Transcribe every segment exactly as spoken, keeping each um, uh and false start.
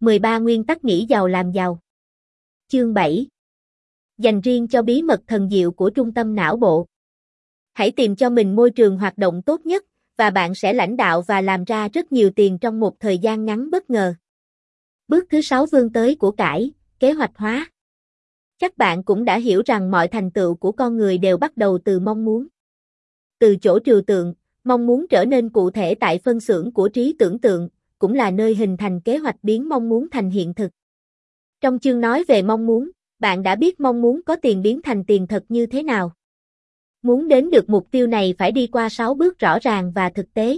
mười ba Nguyên tắc nghĩ giàu làm giàu. Chương bảy. Dành riêng cho bí mật thần diệu của trung tâm não bộ. Hãy tìm cho mình môi trường hoạt động tốt nhất, và bạn sẽ lãnh đạo và làm ra rất nhiều tiền trong một thời gian ngắn bất ngờ. Bước thứ sáu vươn tới của cải, kế hoạch hóa. Chắc bạn cũng đã hiểu rằng mọi thành tựu của con người đều bắt đầu từ mong muốn. Từ chỗ trừu tượng, mong muốn trở nên cụ thể tại phân xưởng của trí tưởng tượng, cũng là nơi hình thành kế hoạch biến mong muốn thành hiện thực. Trong chương nói về mong muốn, bạn đã biết mong muốn có tiền biến thành tiền thật như thế nào. Muốn đến được mục tiêu này phải đi qua sáu bước rõ ràng và thực tế.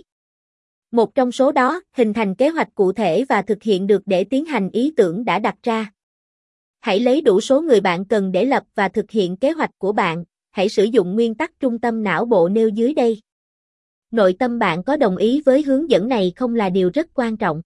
Một trong số đó, hình thành kế hoạch cụ thể và thực hiện được để tiến hành ý tưởng đã đặt ra. Hãy lấy đủ số người bạn cần để lập và thực hiện kế hoạch của bạn, hãy sử dụng nguyên tắc trung tâm não bộ nêu dưới đây. Nội tâm bạn có đồng ý với hướng dẫn này không là điều rất quan trọng.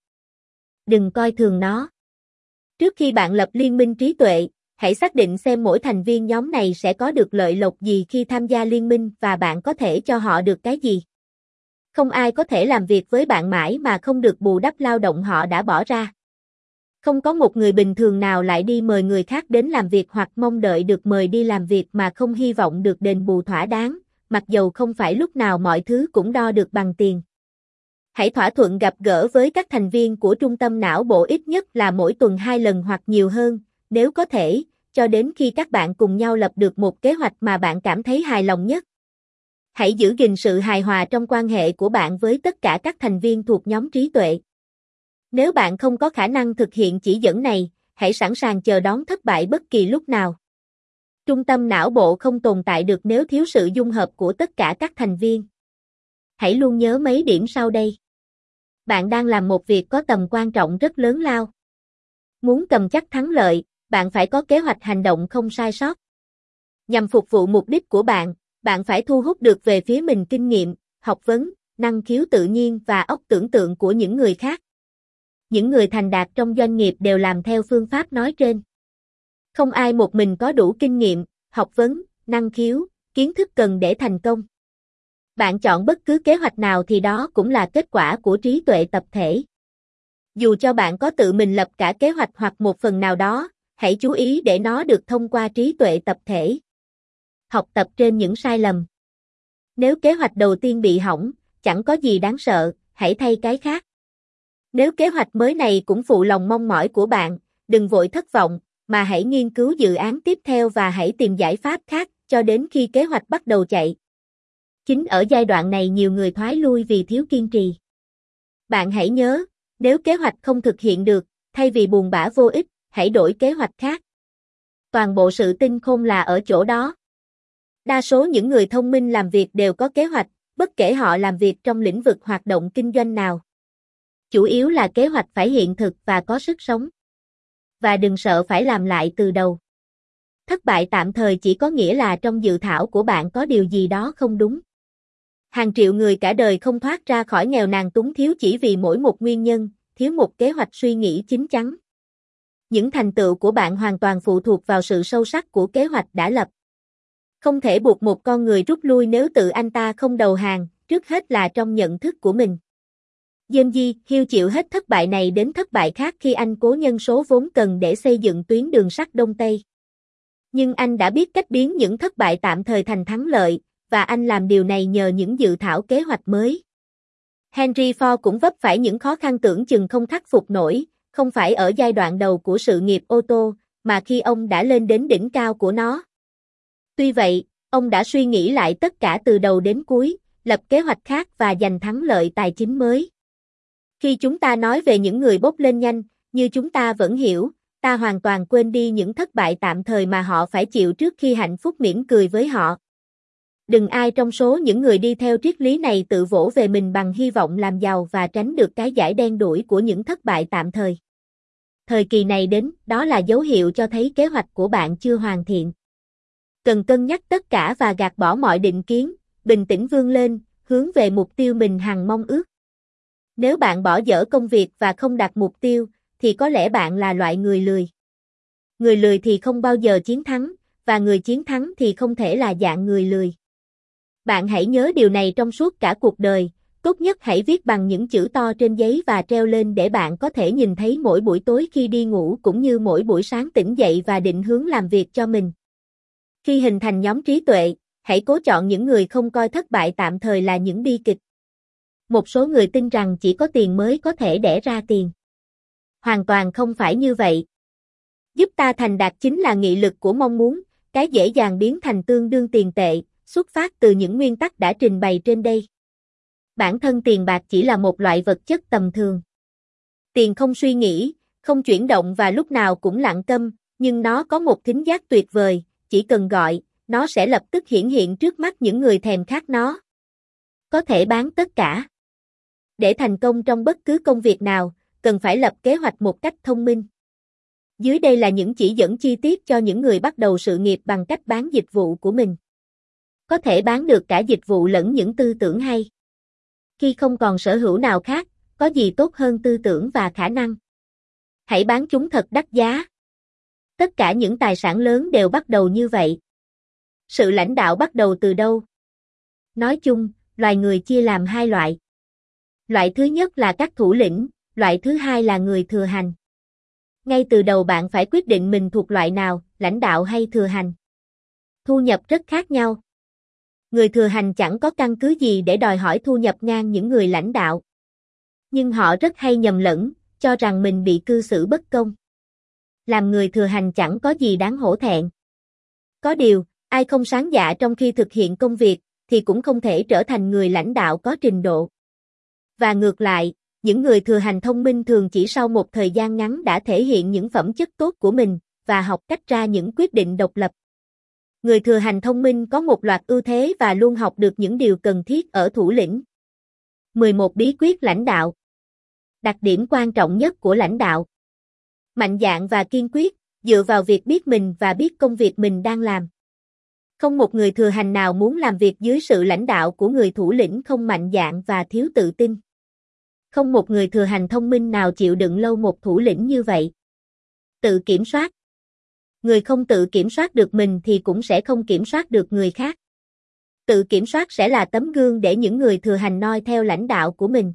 Đừng coi thường nó. Trước khi bạn lập liên minh trí tuệ, hãy xác định xem mỗi thành viên nhóm này sẽ có được lợi lộc gì khi tham gia liên minh và bạn có thể cho họ được cái gì. Không ai có thể làm việc với bạn mãi mà không được bù đắp lao động họ đã bỏ ra. Không có một người bình thường nào lại đi mời người khác đến làm việc hoặc mong đợi được mời đi làm việc mà không hy vọng được đền bù thỏa đáng, mặc dầu không phải lúc nào mọi thứ cũng đo được bằng tiền. Hãy thỏa thuận gặp gỡ với các thành viên của trung tâm não bộ ít nhất là mỗi tuần hai lần hoặc nhiều hơn, nếu có thể, cho đến khi các bạn cùng nhau lập được một kế hoạch mà bạn cảm thấy hài lòng nhất. Hãy giữ gìn sự hài hòa trong quan hệ của bạn với tất cả các thành viên thuộc nhóm trí tuệ. Nếu bạn không có khả năng thực hiện chỉ dẫn này, hãy sẵn sàng chờ đón thất bại bất kỳ lúc nào. Trung tâm não bộ không tồn tại được nếu thiếu sự dung hợp của tất cả các thành viên. Hãy luôn nhớ mấy điểm sau đây. Bạn đang làm một việc có tầm quan trọng rất lớn lao. Muốn cầm chắc thắng lợi, bạn phải có kế hoạch hành động không sai sót. Nhằm phục vụ mục đích của bạn, bạn phải thu hút được về phía mình kinh nghiệm, học vấn, năng khiếu tự nhiên và óc tưởng tượng của những người khác. Những người thành đạt trong doanh nghiệp đều làm theo phương pháp nói trên. Không ai một mình có đủ kinh nghiệm, học vấn, năng khiếu, kiến thức cần để thành công. Bạn chọn bất cứ kế hoạch nào thì đó cũng là kết quả của trí tuệ tập thể. Dù cho bạn có tự mình lập cả kế hoạch hoặc một phần nào đó, hãy chú ý để nó được thông qua trí tuệ tập thể. Học tập trên những sai lầm. Nếu kế hoạch đầu tiên bị hỏng, chẳng có gì đáng sợ, hãy thay cái khác. Nếu kế hoạch mới này cũng phụ lòng mong mỏi của bạn, đừng vội thất vọng, mà hãy nghiên cứu dự án tiếp theo và hãy tìm giải pháp khác cho đến khi kế hoạch bắt đầu chạy. Chính ở giai đoạn này nhiều người thoái lui vì thiếu kiên trì. Bạn hãy nhớ, nếu kế hoạch không thực hiện được, thay vì buồn bã vô ích, hãy đổi kế hoạch khác. Toàn bộ sự tinh khôn là ở chỗ đó. Đa số những người thông minh làm việc đều có kế hoạch, bất kể họ làm việc trong lĩnh vực hoạt động kinh doanh nào. Chủ yếu là kế hoạch phải hiện thực và có sức sống. Và đừng sợ phải làm lại từ đầu. Thất bại tạm thời chỉ có nghĩa là trong dự thảo của bạn có điều gì đó không đúng. Hàng triệu người cả đời không thoát ra khỏi nghèo nàn túng thiếu chỉ vì mỗi một nguyên nhân, thiếu một kế hoạch suy nghĩ chín chắn. Những thành tựu của bạn hoàn toàn phụ thuộc vào sự sâu sắc của kế hoạch đã lập. Không thể buộc một con người rút lui nếu tự anh ta không đầu hàng, trước hết là trong nhận thức của mình. James J. Hill chịu hết thất bại này đến thất bại khác khi anh cố nhân số vốn cần để xây dựng tuyến đường sắt Đông Tây. Nhưng anh đã biết cách biến những thất bại tạm thời thành thắng lợi, và anh làm điều này nhờ những dự thảo kế hoạch mới. Henry Ford cũng vấp phải những khó khăn tưởng chừng không khắc phục nổi, không phải ở giai đoạn đầu của sự nghiệp ô tô, mà khi ông đã lên đến đỉnh cao của nó. Tuy vậy, ông đã suy nghĩ lại tất cả từ đầu đến cuối, lập kế hoạch khác và giành thắng lợi tài chính mới. Khi chúng ta nói về những người bốc lên nhanh, như chúng ta vẫn hiểu, ta hoàn toàn quên đi những thất bại tạm thời mà họ phải chịu trước khi hạnh phúc mỉm cười với họ. Đừng ai trong số những người đi theo triết lý này tự vỗ về mình bằng hy vọng làm giàu và tránh được cái dải đen đủi của những thất bại tạm thời. Thời kỳ này đến, đó là dấu hiệu cho thấy kế hoạch của bạn chưa hoàn thiện. Cần cân nhắc tất cả và gạt bỏ mọi định kiến, bình tĩnh vươn lên, hướng về mục tiêu mình hằng mong ước. Nếu bạn bỏ dở công việc và không đặt mục tiêu, thì có lẽ bạn là loại người lười. Người lười thì không bao giờ chiến thắng, và người chiến thắng thì không thể là dạng người lười. Bạn hãy nhớ điều này trong suốt cả cuộc đời, Tốt nhất hãy viết bằng những chữ to trên giấy và treo lên để bạn có thể nhìn thấy mỗi buổi tối khi đi ngủ cũng như mỗi buổi sáng tỉnh dậy và định hướng làm việc cho mình. Khi hình thành nhóm trí tuệ, hãy cố chọn những người không coi thất bại tạm thời là những bi kịch. Một số người tin rằng chỉ có tiền mới có thể đẻ ra tiền. Hoàn toàn không phải như vậy. Giúp ta thành đạt chính là nghị lực của mong muốn, cái dễ dàng biến thành tương đương tiền tệ, xuất phát từ những nguyên tắc đã trình bày trên đây. Bản thân tiền bạc chỉ là một loại vật chất tầm thường. Tiền không suy nghĩ, không chuyển động và lúc nào cũng lặng câm, nhưng nó có một thính giác tuyệt vời, chỉ cần gọi, nó sẽ lập tức hiển hiện trước mắt những người thèm khát nó. Có thể bán tất cả. Để thành công trong bất cứ công việc nào, cần phải lập kế hoạch một cách thông minh. Dưới đây là những chỉ dẫn chi tiết cho những người bắt đầu sự nghiệp bằng cách bán dịch vụ của mình. Có thể bán được cả dịch vụ lẫn những tư tưởng hay. Khi không còn sở hữu nào khác, có gì tốt hơn tư tưởng và khả năng. Hãy bán chúng thật đắt giá. Tất cả những tài sản lớn đều bắt đầu như vậy. Sự lãnh đạo bắt đầu từ đâu? Nói chung, loài người chia làm hai loại. Loại thứ nhất là các thủ lĩnh, loại thứ hai là người thừa hành. Ngay từ đầu bạn phải quyết định mình thuộc loại nào, lãnh đạo hay thừa hành. Thu nhập rất khác nhau. Người thừa hành chẳng có căn cứ gì để đòi hỏi thu nhập ngang những người lãnh đạo. Nhưng họ rất hay nhầm lẫn, cho rằng mình bị cư xử bất công. Làm người thừa hành chẳng có gì đáng hổ thẹn. Có điều, ai không sáng dạ trong khi thực hiện công việc, thì cũng không thể trở thành người lãnh đạo có trình độ. Và ngược lại, những người thừa hành thông minh thường chỉ sau một thời gian ngắn đã thể hiện những phẩm chất tốt của mình, và học cách ra những quyết định độc lập. Người thừa hành thông minh có một loạt ưu thế và luôn học được những điều cần thiết ở thủ lĩnh. mười một bí quyết lãnh đạo. Đặc điểm quan trọng nhất của lãnh đạo. Mạnh dạn và kiên quyết, dựa vào việc biết mình và biết công việc mình đang làm. Không một người thừa hành nào muốn làm việc dưới sự lãnh đạo của người thủ lĩnh không mạnh dạn và thiếu tự tin. Không một người thừa hành thông minh nào chịu đựng lâu một thủ lĩnh như vậy. Tự kiểm soát. Người không tự kiểm soát được mình thì cũng sẽ không kiểm soát được người khác. Tự kiểm soát sẽ là tấm gương để những người thừa hành noi theo lãnh đạo của mình.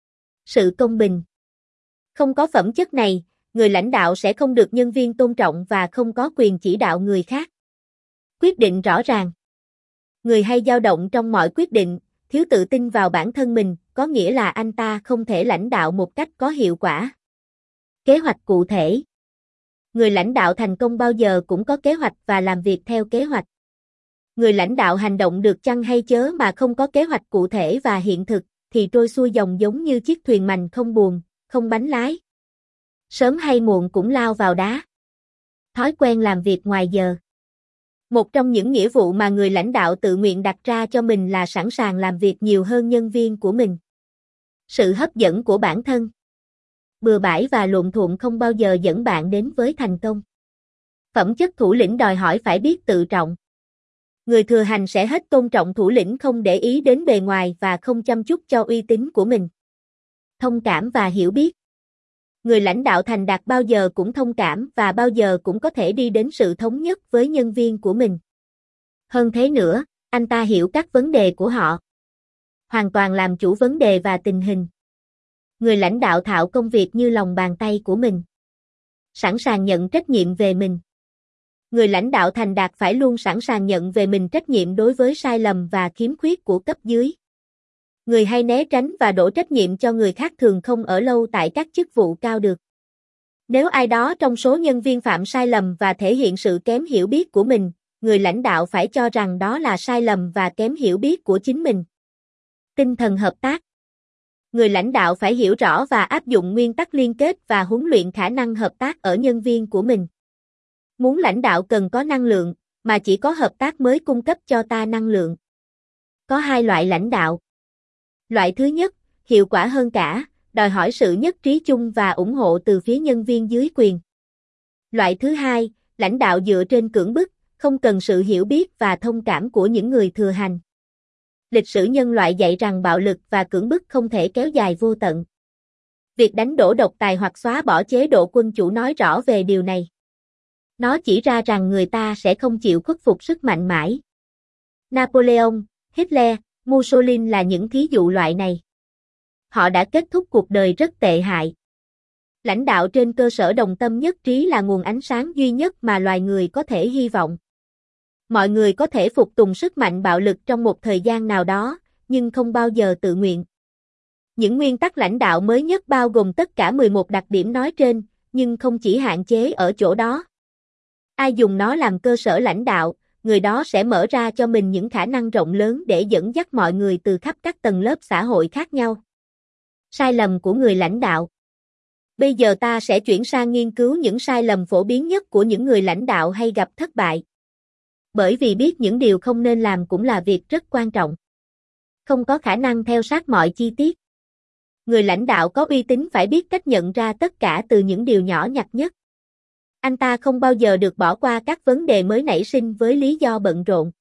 Sự công bình. Không có phẩm chất này, người lãnh đạo sẽ không được nhân viên tôn trọng và không có quyền chỉ đạo người khác. Quyết định rõ ràng. Người hay dao động trong mọi quyết định, thiếu tự tin vào bản thân mình, có nghĩa là anh ta không thể lãnh đạo một cách có hiệu quả. Kế hoạch cụ thể. Người lãnh đạo thành công bao giờ cũng có kế hoạch và làm việc theo kế hoạch. Người lãnh đạo hành động được chăng hay chớ mà không có kế hoạch cụ thể và hiện thực, thì trôi xuôi dòng giống như chiếc thuyền mành không buồm, không bánh lái. Sớm hay muộn cũng lao vào đá. Thói quen làm việc ngoài giờ. Một trong những nghĩa vụ mà người lãnh đạo tự nguyện đặt ra cho mình là sẵn sàng làm việc nhiều hơn nhân viên của mình. Sự hấp dẫn của bản thân. Bừa bãi và lộn thuộn không bao giờ dẫn bạn đến với thành công. Phẩm chất thủ lĩnh đòi hỏi phải biết tự trọng. Người thừa hành sẽ hết tôn trọng thủ lĩnh không để ý đến bề ngoài và không chăm chút cho uy tín của mình. Thông cảm và hiểu biết. Người lãnh đạo thành đạt bao giờ cũng thông cảm và bao giờ cũng có thể đi đến sự thống nhất với nhân viên của mình. Hơn thế nữa, anh ta hiểu các vấn đề của họ. Hoàn toàn làm chủ vấn đề và tình hình. Người lãnh đạo thạo công việc như lòng bàn tay của mình. Sẵn sàng nhận trách nhiệm về mình. Người lãnh đạo thành đạt phải luôn sẵn sàng nhận về mình trách nhiệm đối với sai lầm và khiếm khuyết của cấp dưới. Người hay né tránh và đổ trách nhiệm cho người khác thường không ở lâu tại các chức vụ cao được. Nếu ai đó trong số nhân viên phạm sai lầm và thể hiện sự kém hiểu biết của mình, người lãnh đạo phải cho rằng đó là sai lầm và kém hiểu biết của chính mình. Tinh thần hợp tác. Người lãnh đạo phải hiểu rõ và áp dụng nguyên tắc liên kết và huấn luyện khả năng hợp tác ở nhân viên của mình. Muốn lãnh đạo cần có năng lượng, mà chỉ có hợp tác mới cung cấp cho ta năng lượng. Có hai loại lãnh đạo. Loại thứ nhất, hiệu quả hơn cả, đòi hỏi sự nhất trí chung và ủng hộ từ phía nhân viên dưới quyền. Loại thứ hai, lãnh đạo dựa trên cưỡng bức, không cần sự hiểu biết và thông cảm của những người thừa hành. Lịch sử nhân loại dạy rằng bạo lực và cưỡng bức không thể kéo dài vô tận. Việc đánh đổ độc tài hoặc xóa bỏ chế độ quân chủ nói rõ về điều này. Nó chỉ ra rằng người ta sẽ không chịu khuất phục sức mạnh mãi. Napoleon, Hitler, Mussolini là những thí dụ loại này. họ đã kết thúc cuộc đời rất tệ hại. Lãnh đạo trên cơ sở đồng tâm nhất trí là nguồn ánh sáng duy nhất mà loài người có thể hy vọng. Mọi người có thể phục tùng sức mạnh bạo lực trong một thời gian nào đó, nhưng không bao giờ tự nguyện. Những nguyên tắc lãnh đạo mới nhất bao gồm tất cả mười một đặc điểm nói trên, nhưng không chỉ hạn chế ở chỗ đó. Ai dùng nó làm cơ sở lãnh đạo, người đó sẽ mở ra cho mình những khả năng rộng lớn để dẫn dắt mọi người từ khắp các tầng lớp xã hội khác nhau. Sai lầm của người lãnh đạo. Bây giờ ta sẽ chuyển sang nghiên cứu những sai lầm phổ biến nhất của những người lãnh đạo hay gặp thất bại. Bởi vì biết những điều không nên làm cũng là việc rất quan trọng. Không có khả năng theo sát mọi chi tiết. Người lãnh đạo có uy tín phải biết cách nhận ra tất cả từ những điều nhỏ nhặt nhất. Anh ta không bao giờ được bỏ qua các vấn đề mới nảy sinh với lý do bận rộn.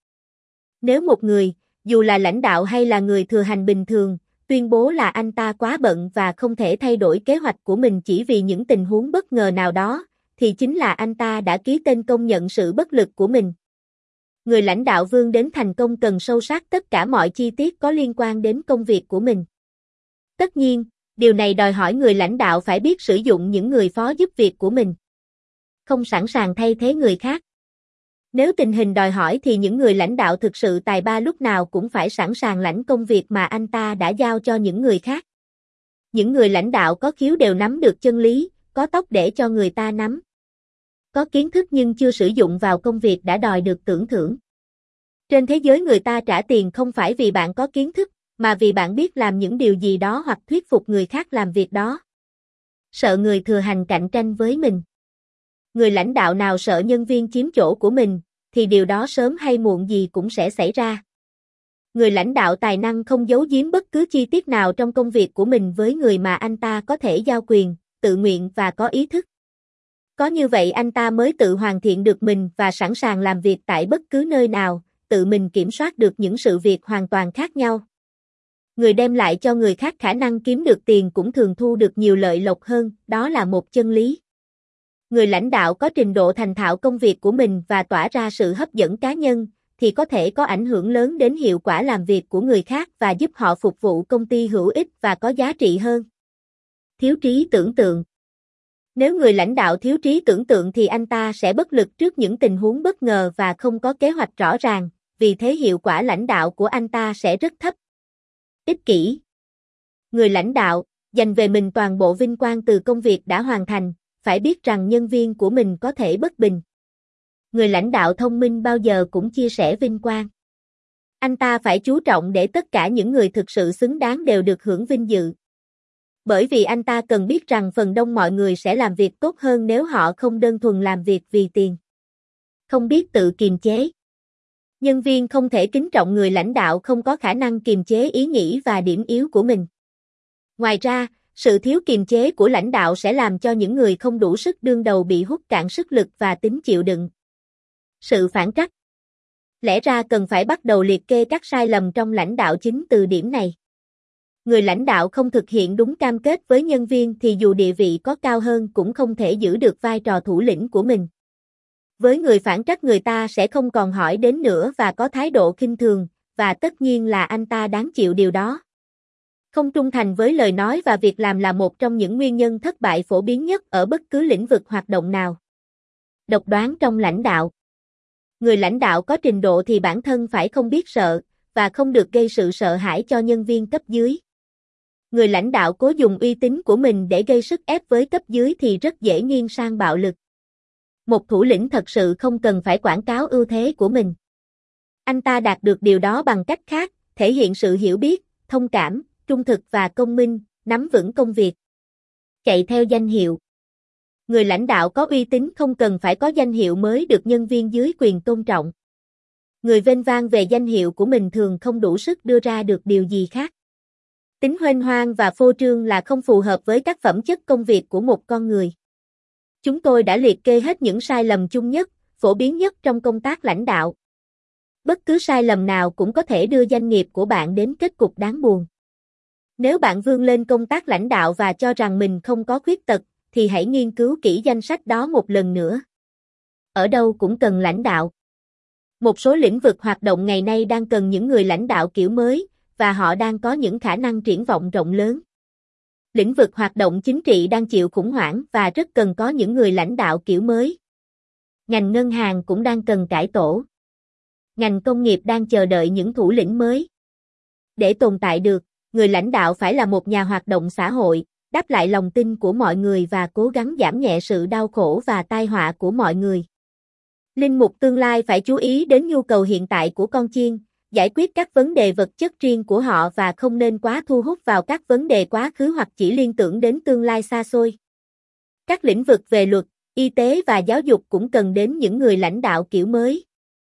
Nếu một người, dù là lãnh đạo hay là người thừa hành bình thường, tuyên bố là anh ta quá bận và không thể thay đổi kế hoạch của mình chỉ vì những tình huống bất ngờ nào đó, thì chính là anh ta đã ký tên công nhận sự bất lực của mình. Người lãnh đạo vươn đến thành công cần sâu sát tất cả mọi chi tiết có liên quan đến công việc của mình. Tất nhiên, điều này đòi hỏi người lãnh đạo phải biết sử dụng những người phó giúp việc của mình. Không sẵn sàng thay thế người khác. Nếu tình hình đòi hỏi thì những người lãnh đạo thực sự tài ba lúc nào cũng phải sẵn sàng lãnh công việc mà anh ta đã giao cho những người khác. Những người lãnh đạo có khiếu đều nắm được chân lý, có tóc để cho người ta nắm. Có kiến thức nhưng chưa sử dụng vào công việc đã đòi được tưởng thưởng. Trên thế giới người ta trả tiền không phải vì bạn có kiến thức, mà vì bạn biết làm những điều gì đó hoặc thuyết phục người khác làm việc đó. Sợ người thừa hành cạnh tranh với mình. Người lãnh đạo nào sợ nhân viên chiếm chỗ của mình, thì điều đó sớm hay muộn gì cũng sẽ xảy ra. Người lãnh đạo tài năng không giấu giếm bất cứ chi tiết nào trong công việc của mình với người mà anh ta có thể giao quyền, tự nguyện và có ý thức. Có như vậy anh ta mới tự hoàn thiện được mình và sẵn sàng làm việc tại bất cứ nơi nào, tự mình kiểm soát được những sự việc hoàn toàn khác nhau. Người đem lại cho người khác khả năng kiếm được tiền cũng thường thu được nhiều lợi lộc hơn, đó là một chân lý. Người lãnh đạo có trình độ thành thạo công việc của mình và tỏa ra sự hấp dẫn cá nhân, thì có thể có ảnh hưởng lớn đến hiệu quả làm việc của người khác và giúp họ phục vụ công ty hữu ích và có giá trị hơn. Thiếu trí tưởng tượng. Nếu người lãnh đạo thiếu trí tưởng tượng thì anh ta sẽ bất lực trước những tình huống bất ngờ và không có kế hoạch rõ ràng, vì thế hiệu quả lãnh đạo của anh ta sẽ rất thấp. Ích kỷ. Người lãnh đạo, dành về mình toàn bộ vinh quang từ công việc đã hoàn thành, phải biết rằng nhân viên của mình có thể bất bình. Người lãnh đạo thông minh bao giờ cũng chia sẻ vinh quang. Anh ta phải chú trọng để tất cả những người thực sự xứng đáng đều được hưởng vinh dự. Bởi vì anh ta cần biết rằng phần đông mọi người sẽ làm việc tốt hơn nếu họ không đơn thuần làm việc vì tiền. Không biết tự kiềm chế. Nhân viên không thể kính trọng người lãnh đạo không có khả năng kiềm chế ý nghĩ và điểm yếu của mình. Ngoài ra, sự thiếu kiềm chế của lãnh đạo sẽ làm cho những người không đủ sức đương đầu bị hút cạn sức lực và tính chịu đựng. Sự phản trắc. Lẽ ra cần phải bắt đầu liệt kê các sai lầm trong lãnh đạo chính từ điểm này. Người lãnh đạo không thực hiện đúng cam kết với nhân viên thì dù địa vị có cao hơn cũng không thể giữ được vai trò thủ lĩnh của mình. Với người phản trắc người ta sẽ không còn hỏi đến nữa và có thái độ khinh thường, và tất nhiên là anh ta đáng chịu điều đó. Không trung thành với lời nói và việc làm là một trong những nguyên nhân thất bại phổ biến nhất ở bất cứ lĩnh vực hoạt động nào. Độc đoán trong lãnh đạo. Người lãnh đạo có trình độ thì bản thân phải không biết sợ, và không được gây sự sợ hãi cho nhân viên cấp dưới. Người lãnh đạo cố dùng uy tín của mình để gây sức ép với cấp dưới thì rất dễ nghiêng sang bạo lực. Một thủ lĩnh thật sự không cần phải quảng cáo ưu thế của mình. Anh ta đạt được điều đó bằng cách khác, thể hiện sự hiểu biết, thông cảm, trung thực và công minh, nắm vững công việc. Chạy theo danh hiệu. Người lãnh đạo có uy tín không cần phải có danh hiệu mới được nhân viên dưới quyền tôn trọng. Người vênh vang về danh hiệu của mình thường không đủ sức đưa ra được điều gì khác. Tính huênh hoang và phô trương là không phù hợp với các phẩm chất công việc của một con người. Chúng tôi đã liệt kê hết những sai lầm chung nhất, phổ biến nhất trong công tác lãnh đạo. Bất cứ sai lầm nào cũng có thể đưa doanh nghiệp của bạn đến kết cục đáng buồn. Nếu bạn vươn lên công tác lãnh đạo và cho rằng mình không có khuyết tật, thì hãy nghiên cứu kỹ danh sách đó một lần nữa. Ở đâu cũng cần lãnh đạo. Một số lĩnh vực hoạt động ngày nay đang cần những người lãnh đạo kiểu mới, và họ đang có những khả năng triển vọng rộng lớn. Lĩnh vực hoạt động chính trị đang chịu khủng hoảng và rất cần có những người lãnh đạo kiểu mới. Ngành ngân hàng cũng đang cần cải tổ. Ngành công nghiệp đang chờ đợi những thủ lĩnh mới. Để tồn tại được, người lãnh đạo phải là một nhà hoạt động xã hội, đáp lại lòng tin của mọi người và cố gắng giảm nhẹ sự đau khổ và tai họa của mọi người. Linh mục tương lai phải chú ý đến nhu cầu hiện tại của con chiên, giải quyết các vấn đề vật chất riêng của họ và không nên quá thu hút vào các vấn đề quá khứ hoặc chỉ liên tưởng đến tương lai xa xôi. Các lĩnh vực về luật, y tế và giáo dục cũng cần đến những người lãnh đạo kiểu mới.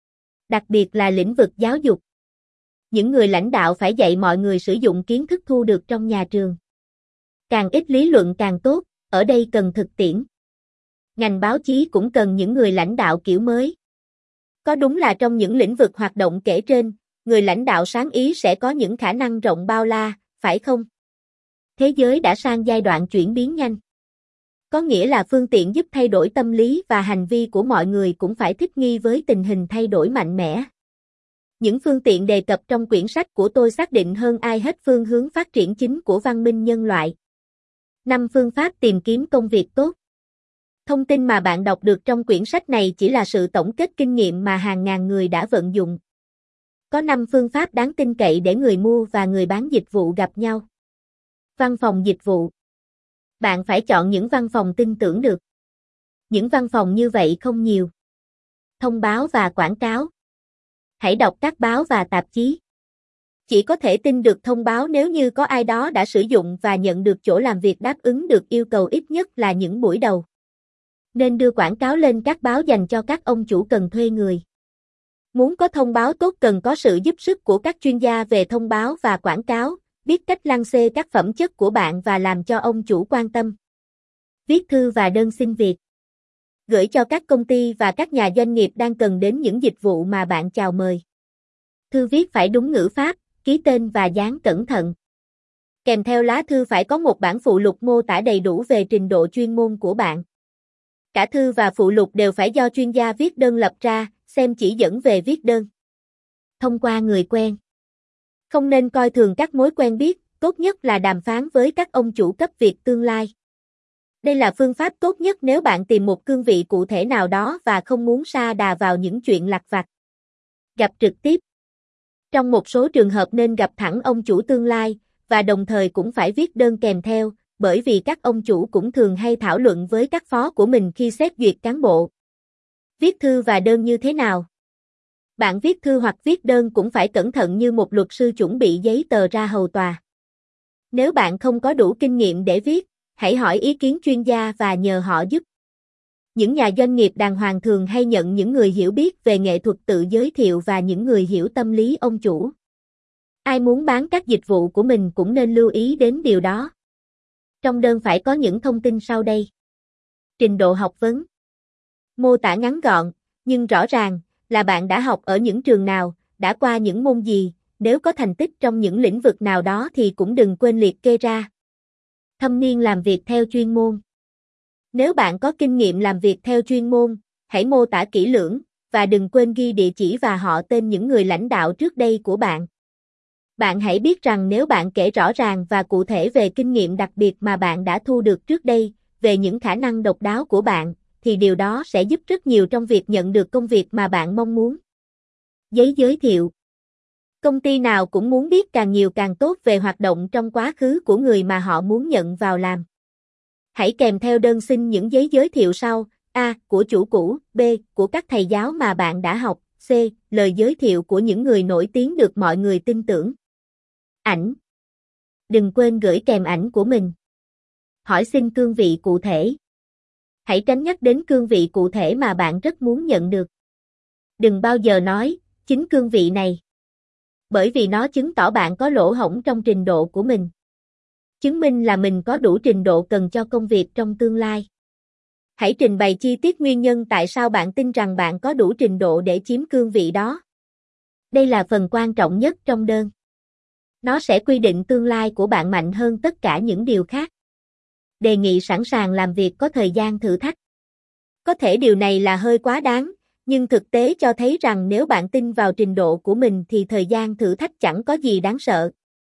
Đặc biệt là lĩnh vực giáo dục. Những người lãnh đạo phải dạy mọi người sử dụng kiến thức thu được trong nhà trường. Càng ít lý luận càng tốt, ở đây cần thực tiễn. Ngành báo chí cũng cần những người lãnh đạo kiểu mới. Có đúng là trong những lĩnh vực hoạt động kể trên, người lãnh đạo sáng ý sẽ có những khả năng rộng bao la, phải không? Thế giới đã sang giai đoạn chuyển biến nhanh. Có nghĩa là phương tiện giúp thay đổi tâm lý và hành vi của mọi người cũng phải thích nghi với tình hình thay đổi mạnh mẽ. Những phương tiện đề cập trong quyển sách của tôi xác định hơn ai hết phương hướng phát triển chính của văn minh nhân loại. năm Phương pháp tìm kiếm công việc tốt. Thông tin mà bạn đọc được trong quyển sách này chỉ là sự tổng kết kinh nghiệm mà hàng ngàn người đã vận dụng. Có năm phương pháp đáng tin cậy để người mua và người bán dịch vụ gặp nhau. Văn phòng dịch vụ. Bạn phải chọn những văn phòng tin tưởng được. Những văn phòng như vậy không nhiều. Thông báo và quảng cáo. Hãy đọc các báo và tạp chí. Chỉ có thể tin được thông báo nếu như có ai đó đã sử dụng và nhận được chỗ làm việc đáp ứng được yêu cầu ít nhất là những buổi đầu. Nên đưa quảng cáo lên các báo dành cho các ông chủ cần thuê người. Muốn có thông báo tốt cần có sự giúp sức của các chuyên gia về thông báo và quảng cáo, biết cách lăng xê các phẩm chất của bạn và làm cho ông chủ quan tâm. Viết thư và đơn xin việc. Gửi cho các công ty và các nhà doanh nghiệp đang cần đến những dịch vụ mà bạn chào mời. Thư viết phải đúng ngữ pháp, ký tên và dán cẩn thận. Kèm theo lá thư phải có một bản phụ lục mô tả đầy đủ về trình độ chuyên môn của bạn. Cả thư và phụ lục đều phải do chuyên gia viết đơn lập ra, xem chỉ dẫn về viết đơn. Thông qua người quen. Không nên coi thường các mối quen biết, tốt nhất là đàm phán với các ông chủ cấp việc tương lai. Đây là phương pháp tốt nhất nếu bạn tìm một cương vị cụ thể nào đó và không muốn sa đà vào những chuyện lặt vặt. Gặp trực tiếp. Trong một số trường hợp nên gặp thẳng ông chủ tương lai, và đồng thời cũng phải viết đơn kèm theo, bởi vì các ông chủ cũng thường hay thảo luận với các phó của mình khi xét duyệt cán bộ. Viết thư và đơn như thế nào? Bạn viết thư hoặc viết đơn cũng phải cẩn thận như một luật sư chuẩn bị giấy tờ ra hầu tòa. Nếu bạn không có đủ kinh nghiệm để viết, hãy hỏi ý kiến chuyên gia và nhờ họ giúp. Những nhà doanh nghiệp đàng hoàng thường hay nhận những người hiểu biết về nghệ thuật tự giới thiệu và những người hiểu tâm lý ông chủ. Ai muốn bán các dịch vụ của mình cũng nên lưu ý đến điều đó. Trong đơn phải có những thông tin sau đây. Trình độ học vấn. Mô tả ngắn gọn, nhưng rõ ràng, là bạn đã học ở những trường nào, đã qua những môn gì, nếu có thành tích trong những lĩnh vực nào đó thì cũng đừng quên liệt kê ra. Thâm niên làm việc theo chuyên môn. Nếu bạn có kinh nghiệm làm việc theo chuyên môn, hãy mô tả kỹ lưỡng, và đừng quên ghi địa chỉ và họ tên những người lãnh đạo trước đây của bạn. Bạn hãy biết rằng nếu bạn kể rõ ràng và cụ thể về kinh nghiệm đặc biệt mà bạn đã thu được trước đây, về những khả năng độc đáo của bạn, thì điều đó sẽ giúp rất nhiều trong việc nhận được công việc mà bạn mong muốn. Giấy giới thiệu. Công ty nào cũng muốn biết càng nhiều càng tốt về hoạt động trong quá khứ của người mà họ muốn nhận vào làm. Hãy kèm theo đơn xin những giấy giới thiệu sau: A. Của chủ cũ, B. Của các thầy giáo mà bạn đã học, C. Lời giới thiệu của những người nổi tiếng được mọi người tin tưởng. Ảnh. Đừng quên gửi kèm ảnh của mình. Hỏi xin cương vị cụ thể. Hãy tránh nhắc đến cương vị cụ thể mà bạn rất muốn nhận được. Đừng bao giờ nói, chính cương vị này. Bởi vì nó chứng tỏ bạn có lỗ hổng trong trình độ của mình. Chứng minh là mình có đủ trình độ cần cho công việc trong tương lai. Hãy trình bày chi tiết nguyên nhân tại sao bạn tin rằng bạn có đủ trình độ để chiếm cương vị đó. Đây là phần quan trọng nhất trong đơn. Nó sẽ quy định tương lai của bạn mạnh hơn tất cả những điều khác. Đề nghị sẵn sàng làm việc có thời gian thử thách. Có thể điều này là hơi quá đáng, nhưng thực tế cho thấy rằng nếu bạn tin vào trình độ của mình thì thời gian thử thách chẳng có gì đáng sợ.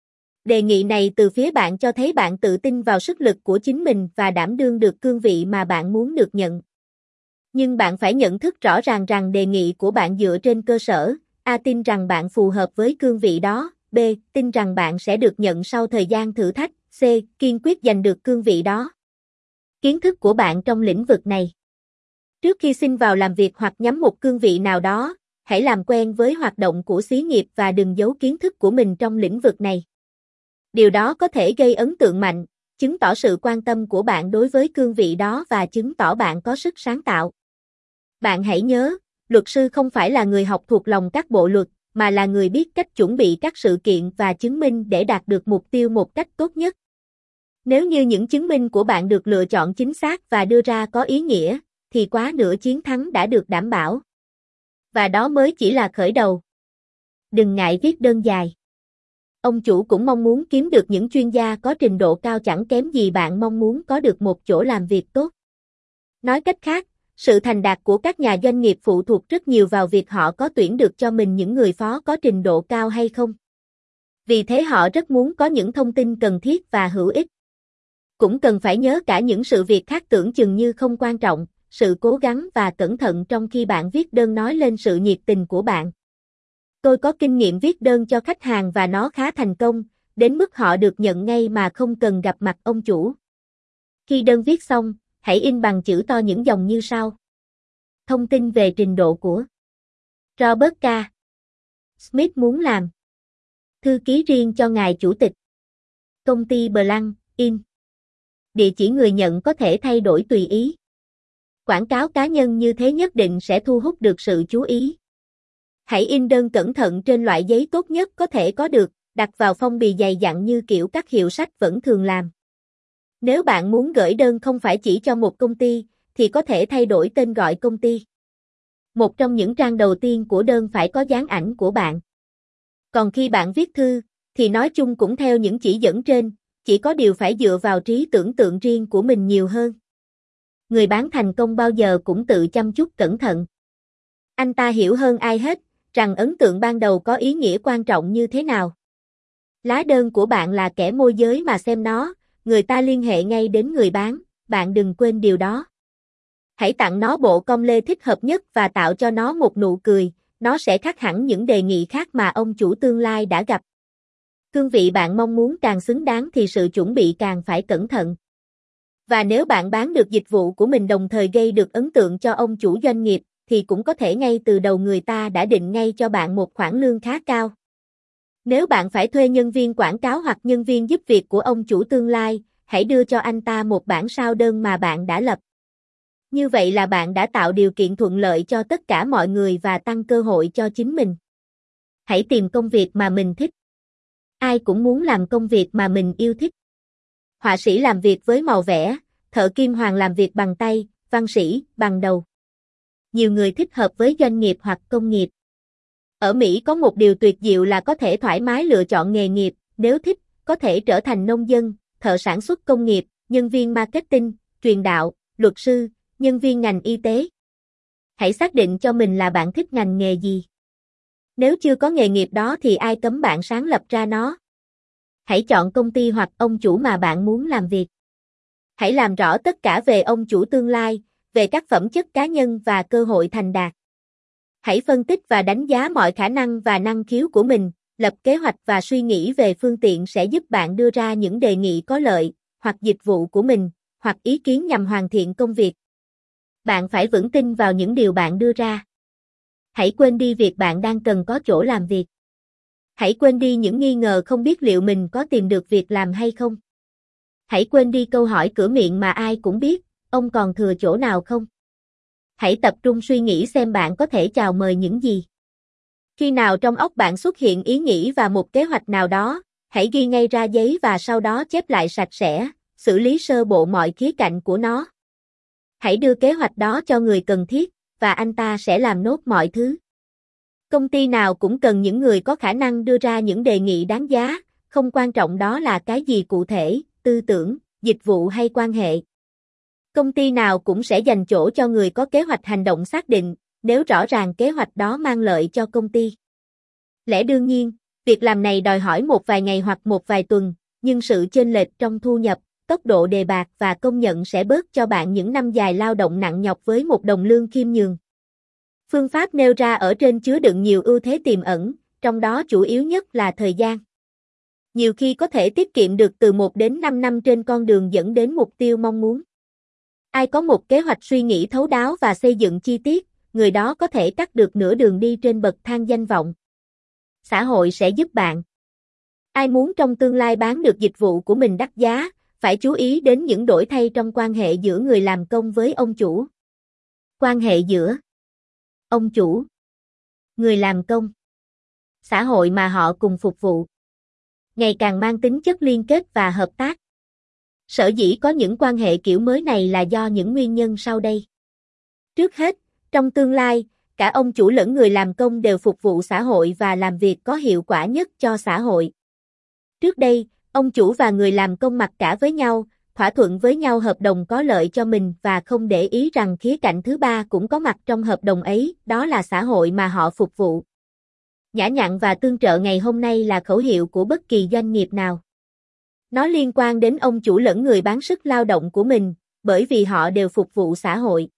Đề nghị này từ phía bạn cho thấy bạn tự tin vào sức lực của chính mình và đảm đương được cương vị mà bạn muốn được nhận. Nhưng bạn phải nhận thức rõ ràng rằng đề nghị của bạn dựa trên cơ sở A. Tin rằng bạn phù hợp với cương vị đó, B. Tin rằng bạn sẽ được nhận sau thời gian thử thách, C. Kiên quyết giành được cương vị đó. Kiến thức của bạn trong lĩnh vực này. Trước khi xin vào làm việc hoặc nhắm một cương vị nào đó, hãy làm quen với hoạt động của xí nghiệp và đừng giấu kiến thức của mình trong lĩnh vực này. Điều đó có thể gây ấn tượng mạnh, chứng tỏ sự quan tâm của bạn đối với cương vị đó và chứng tỏ bạn có sức sáng tạo. Bạn hãy nhớ, luật sư không phải là người học thuộc lòng các bộ luật, mà là người biết cách chuẩn bị các sự kiện và chứng minh để đạt được mục tiêu một cách tốt nhất. Nếu như những chứng minh của bạn được lựa chọn chính xác và đưa ra có ý nghĩa, thì quá nửa chiến thắng đã được đảm bảo. Và đó mới chỉ là khởi đầu. Đừng ngại viết đơn dài. Ông chủ cũng mong muốn kiếm được những chuyên gia có trình độ cao chẳng kém gì bạn mong muốn có được một chỗ làm việc tốt. Nói cách khác, sự thành đạt của các nhà doanh nghiệp phụ thuộc rất nhiều vào việc họ có tuyển được cho mình những người phó có trình độ cao hay không. Vì thế họ rất muốn có những thông tin cần thiết và hữu ích. Cũng cần phải nhớ cả những sự việc khác tưởng chừng như không quan trọng, sự cố gắng và cẩn thận trong khi bạn viết đơn nói lên sự nhiệt tình của bạn. Tôi có kinh nghiệm viết đơn cho khách hàng và nó khá thành công, đến mức họ được nhận ngay mà không cần gặp mặt ông chủ. Khi đơn viết xong, hãy in bằng chữ to những dòng như sau. Thông tin về trình độ của Robert K. Smith muốn làm thư ký riêng cho ngài chủ tịch. Công ty Blank in. Địa chỉ người nhận có thể thay đổi tùy ý. Quảng cáo cá nhân như thế nhất định sẽ thu hút được sự chú ý. Hãy in đơn cẩn thận trên loại giấy tốt nhất có thể có được, đặt vào phong bì dày dặn như kiểu các hiệu sách vẫn thường làm. Nếu bạn muốn gửi đơn không phải chỉ cho một công ty, thì có thể thay đổi tên gọi công ty. Một trong những trang đầu tiên của đơn phải có dán ảnh của bạn. Còn khi bạn viết thư, thì nói chung cũng theo những chỉ dẫn trên, chỉ có điều phải dựa vào trí tưởng tượng riêng của mình nhiều hơn. Người bán thành công bao giờ cũng tự chăm chút cẩn thận. Anh ta hiểu hơn ai hết, rằng ấn tượng ban đầu có ý nghĩa quan trọng như thế nào. Lá đơn của bạn là kẻ môi giới mà xem nó, người ta liên hệ ngay đến người bán, bạn đừng quên điều đó. Hãy tặng nó bộ com lê thích hợp nhất và tạo cho nó một nụ cười, nó sẽ khác hẳn những đề nghị khác mà ông chủ tương lai đã gặp. Cương vị bạn mong muốn càng xứng đáng thì sự chuẩn bị càng phải cẩn thận. Và nếu bạn bán được dịch vụ của mình đồng thời gây được ấn tượng cho ông chủ doanh nghiệp, thì cũng có thể ngay từ đầu người ta đã định ngay cho bạn một khoản lương khá cao. Nếu bạn phải thuê nhân viên quảng cáo hoặc nhân viên giúp việc của ông chủ tương lai, hãy đưa cho anh ta một bản sao đơn mà bạn đã lập. Như vậy là bạn đã tạo điều kiện thuận lợi cho tất cả mọi người và tăng cơ hội cho chính mình. Hãy tìm công việc mà mình thích. Ai cũng muốn làm công việc mà mình yêu thích. Họa sĩ làm việc với màu vẽ, thợ kim hoàn làm việc bằng tay, văn sĩ, bằng đầu. Nhiều người thích hợp với doanh nghiệp hoặc công nghiệp. Ở Mỹ có một điều tuyệt diệu là có thể thoải mái lựa chọn nghề nghiệp, nếu thích, có thể trở thành nông dân, thợ sản xuất công nghiệp, nhân viên marketing, truyền đạo, luật sư, nhân viên ngành y tế. Hãy xác định cho mình là bạn thích ngành nghề gì. Nếu chưa có nghề nghiệp đó thì ai cấm bạn sáng lập ra nó. Hãy chọn công ty hoặc ông chủ mà bạn muốn làm việc. Hãy làm rõ tất cả về ông chủ tương lai, về các phẩm chất cá nhân và cơ hội thành đạt. Hãy phân tích và đánh giá mọi khả năng và năng khiếu của mình, lập kế hoạch và suy nghĩ về phương tiện sẽ giúp bạn đưa ra những đề nghị có lợi, hoặc dịch vụ của mình, hoặc ý kiến nhằm hoàn thiện công việc. Bạn phải vững tin vào những điều bạn đưa ra. Hãy quên đi việc bạn đang cần có chỗ làm việc. Hãy quên đi những nghi ngờ không biết liệu mình có tìm được việc làm hay không. Hãy quên đi câu hỏi cửa miệng mà ai cũng biết, ông còn thừa chỗ nào không? Hãy tập trung suy nghĩ xem bạn có thể chào mời những gì. Khi nào trong óc bạn xuất hiện ý nghĩ và một kế hoạch nào đó, hãy ghi ngay ra giấy và sau đó chép lại sạch sẽ, xử lý sơ bộ mọi khía cạnh của nó. Hãy đưa kế hoạch đó cho người cần thiết, và anh ta sẽ làm nốt mọi thứ. Công ty nào cũng cần những người có khả năng đưa ra những đề nghị đáng giá, không quan trọng đó là cái gì cụ thể, tư tưởng, dịch vụ hay quan hệ. Công ty nào cũng sẽ dành chỗ cho người có kế hoạch hành động xác định, nếu rõ ràng kế hoạch đó mang lợi cho công ty. Lẽ đương nhiên, Việc làm này đòi hỏi một vài ngày hoặc một vài tuần, nhưng sự chênh lệch trong thu nhập, tốc độ đề bạt và công nhận sẽ bớt cho bạn những năm dài lao động nặng nhọc với một đồng lương khiêm nhường. Phương pháp nêu ra ở trên chứa đựng nhiều ưu thế tiềm ẩn, trong đó chủ yếu nhất là thời gian. Nhiều khi có thể tiết kiệm được từ một đến năm năm trên con đường dẫn đến mục tiêu mong muốn. Ai có một kế hoạch suy nghĩ thấu đáo và xây dựng chi tiết, người đó có thể cắt được nửa đường đi trên bậc thang danh vọng. Xã hội sẽ giúp bạn. Ai muốn trong tương lai bán được dịch vụ của mình đắt giá, phải chú ý đến những đổi thay trong quan hệ giữa người làm công với ông chủ. Quan hệ giữa ông chủ, người làm công, xã hội mà họ cùng phục vụ, ngày càng mang tính chất liên kết và hợp tác. Sở dĩ có những quan hệ kiểu mới này là do những nguyên nhân sau đây. Trước hết, trong tương lai, cả ông chủ lẫn người làm công đều phục vụ xã hội và làm việc có hiệu quả nhất cho xã hội. Trước đây, ông chủ và người làm công mặc cả với nhau, thỏa thuận với nhau hợp đồng có lợi cho mình và không để ý rằng khía cạnh thứ ba cũng có mặt trong hợp đồng ấy, đó là xã hội mà họ phục vụ. Nhã nhặn và tương trợ ngày hôm nay là khẩu hiệu của bất kỳ doanh nghiệp nào. Nó liên quan đến ông chủ lẫn người bán sức lao động của mình, bởi vì họ đều phục vụ xã hội.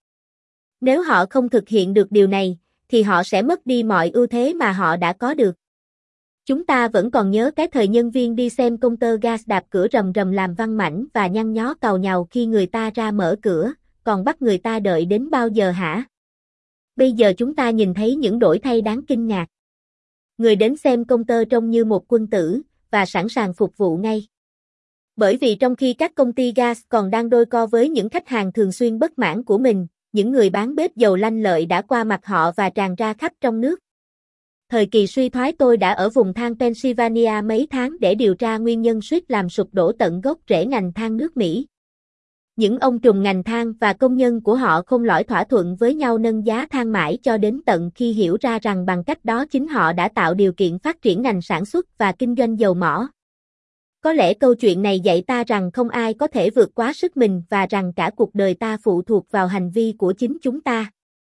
Nếu họ không thực hiện được điều này, thì họ sẽ mất đi mọi ưu thế mà họ đã có được. Chúng ta vẫn còn nhớ cái thời nhân viên đi xem công tơ gas đạp cửa rầm rầm làm văng mảnh và nhăn nhó càu nhàu khi người ta ra mở cửa, còn bắt người ta đợi đến bao giờ hả? Bây giờ chúng ta nhìn thấy những đổi thay đáng kinh ngạc. Người đến xem công tơ trông như một quân tử, và sẵn sàng phục vụ ngay. Bởi vì trong khi các công ty gas còn đang đôi co với những khách hàng thường xuyên bất mãn của mình, những người bán bếp dầu lanh lợi đã qua mặt họ và tràn ra khắp trong nước. Thời kỳ suy thoái tôi đã ở vùng than Pennsylvania mấy tháng để điều tra nguyên nhân suýt làm sụp đổ tận gốc rễ ngành than nước Mỹ. Những ông trùm ngành than và công nhân của họ không lõi thỏa thuận với nhau nâng giá than mãi cho đến tận khi hiểu ra rằng bằng cách đó chính họ đã tạo điều kiện phát triển ngành sản xuất và kinh doanh dầu mỏ. Có lẽ câu chuyện này dạy ta rằng không ai có thể vượt quá sức mình và rằng cả cuộc đời ta phụ thuộc vào hành vi của chính chúng ta.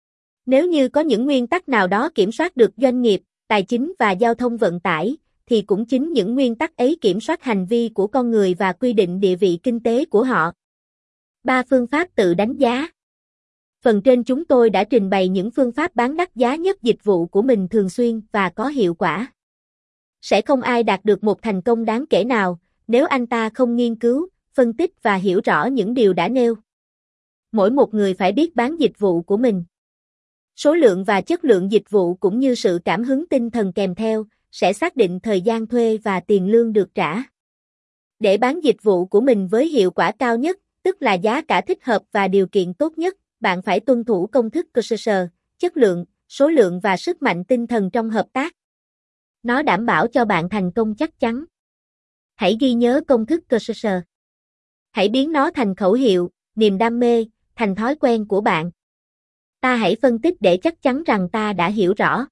Nếu như có những nguyên tắc nào đó kiểm soát được doanh nghiệp, tài chính và giao thông vận tải, thì cũng chính những nguyên tắc ấy kiểm soát hành vi của con người và quy định địa vị kinh tế của họ. ba Phương pháp tự đánh giá. Phần trên chúng tôi đã trình bày những phương pháp bán đắt giá nhất dịch vụ của mình thường xuyên và có hiệu quả. Sẽ không ai đạt được một thành công đáng kể nào, nếu anh ta không nghiên cứu, phân tích và hiểu rõ những điều đã nêu. Mỗi một người phải biết bán dịch vụ của mình. Số lượng và chất lượng dịch vụ cũng như sự cảm hứng tinh thần kèm theo, sẽ xác định thời gian thuê và tiền lương được trả. Để bán dịch vụ của mình với hiệu quả cao nhất, tức là giá cả thích hợp và điều kiện tốt nhất, bạn phải tuân thủ công thức cơ sở, chất lượng, số lượng và sức mạnh tinh thần trong hợp tác. Nó đảm bảo cho bạn thành công chắc chắn. Hãy ghi nhớ công thức cơ sở. Hãy biến nó thành khẩu hiệu, niềm đam mê, thành thói quen của bạn. Ta hãy phân tích để chắc chắn rằng ta đã hiểu rõ.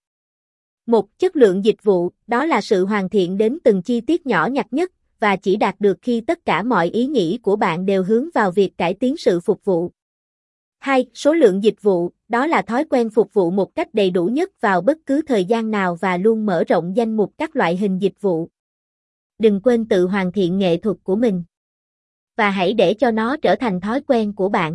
Một, chất lượng dịch vụ, đó là sự hoàn thiện đến từng chi tiết nhỏ nhặt nhất, và chỉ đạt được khi tất cả mọi ý nghĩ của bạn đều hướng vào việc cải tiến sự phục vụ. Hai, số lượng dịch vụ, đó là thói quen phục vụ một cách đầy đủ nhất vào bất cứ thời gian nào và luôn mở rộng danh mục các loại hình dịch vụ. Đừng quên tự hoàn thiện nghệ thuật của mình. Và hãy để cho nó trở thành thói quen của bạn.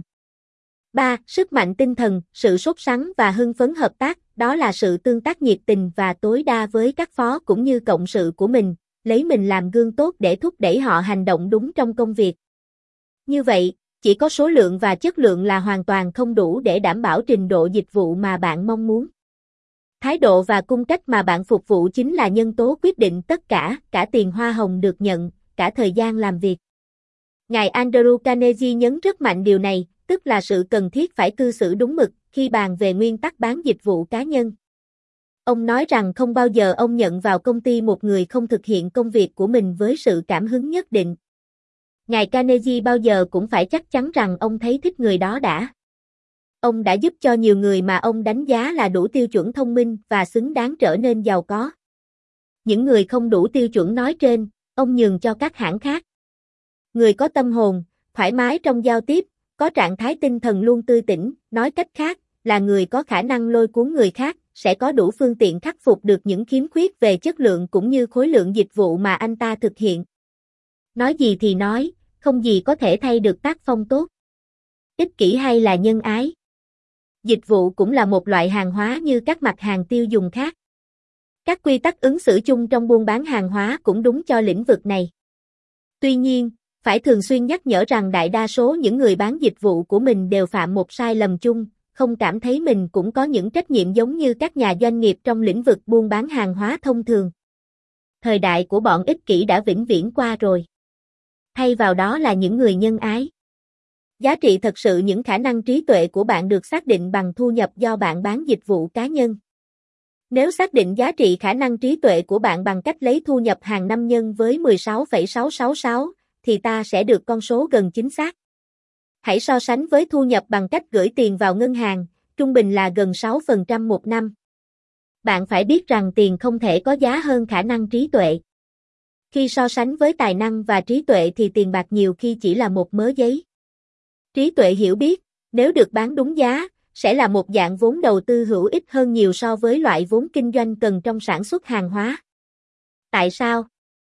ba. Sức mạnh tinh thần, sự sốt sắng và hưng phấn hợp tác, đó là sự tương tác nhiệt tình và tối đa với các phó cũng như cộng sự của mình, lấy mình làm gương tốt để thúc đẩy họ hành động đúng trong công việc. Như vậy, chỉ có số lượng và chất lượng là hoàn toàn không đủ để đảm bảo trình độ dịch vụ mà bạn mong muốn. Thái độ và cung cách mà bạn phục vụ chính là nhân tố quyết định tất cả, cả tiền hoa hồng được nhận, cả thời gian làm việc. Ngài Andrew Carnegie nhấn rất mạnh điều này, tức là sự cần thiết phải cư xử đúng mực khi bàn về nguyên tắc bán dịch vụ cá nhân. Ông nói rằng không bao giờ ông nhận vào công ty một người không thực hiện công việc của mình với sự cảm hứng nhất định. Ngài Carnegie bao giờ cũng phải chắc chắn rằng ông thấy thích người đó đã. Ông đã giúp cho nhiều người mà ông đánh giá là đủ tiêu chuẩn thông minh và xứng đáng trở nên giàu có. Những người không đủ tiêu chuẩn nói trên, ông nhường cho các hãng khác. Người có tâm hồn, thoải mái trong giao tiếp, có trạng thái tinh thần luôn tươi tỉnh, nói cách khác, là người có khả năng lôi cuốn người khác, sẽ có đủ phương tiện khắc phục được những khiếm khuyết về chất lượng cũng như khối lượng dịch vụ mà anh ta thực hiện. Nói gì thì nói, không gì có thể thay được tác phong tốt, ích kỷ hay là nhân ái. Dịch vụ cũng là một loại hàng hóa như các mặt hàng tiêu dùng khác. Các quy tắc ứng xử chung trong buôn bán hàng hóa cũng đúng cho lĩnh vực này. Tuy nhiên, phải thường xuyên nhắc nhở rằng đại đa số những người bán dịch vụ của mình đều phạm một sai lầm chung, không cảm thấy mình cũng có những trách nhiệm giống như các nhà doanh nghiệp trong lĩnh vực buôn bán hàng hóa thông thường. Thời đại của bọn ích kỷ đã vĩnh viễn qua rồi. Thay vào đó là những người nhân ái. Giá trị thật sự những khả năng trí tuệ của bạn được xác định bằng thu nhập do bạn bán dịch vụ cá nhân. Nếu xác định giá trị khả năng trí tuệ của bạn bằng cách lấy thu nhập hàng năm nhân với mười sáu phẩy sáu sáu sáu, thì ta sẽ được con số gần chính xác. Hãy so sánh với thu nhập bằng cách gửi tiền vào ngân hàng, trung bình là gần sáu phần trăm một năm. Bạn phải biết rằng tiền không thể có giá hơn khả năng trí tuệ. Khi so sánh với tài năng và trí tuệ thì tiền bạc nhiều khi chỉ là một mớ giấy. Trí tuệ hiểu biết, nếu được bán đúng giá, sẽ là một dạng vốn đầu tư hữu ích hơn nhiều so với loại vốn kinh doanh cần trong sản xuất hàng hóa. Tại sao?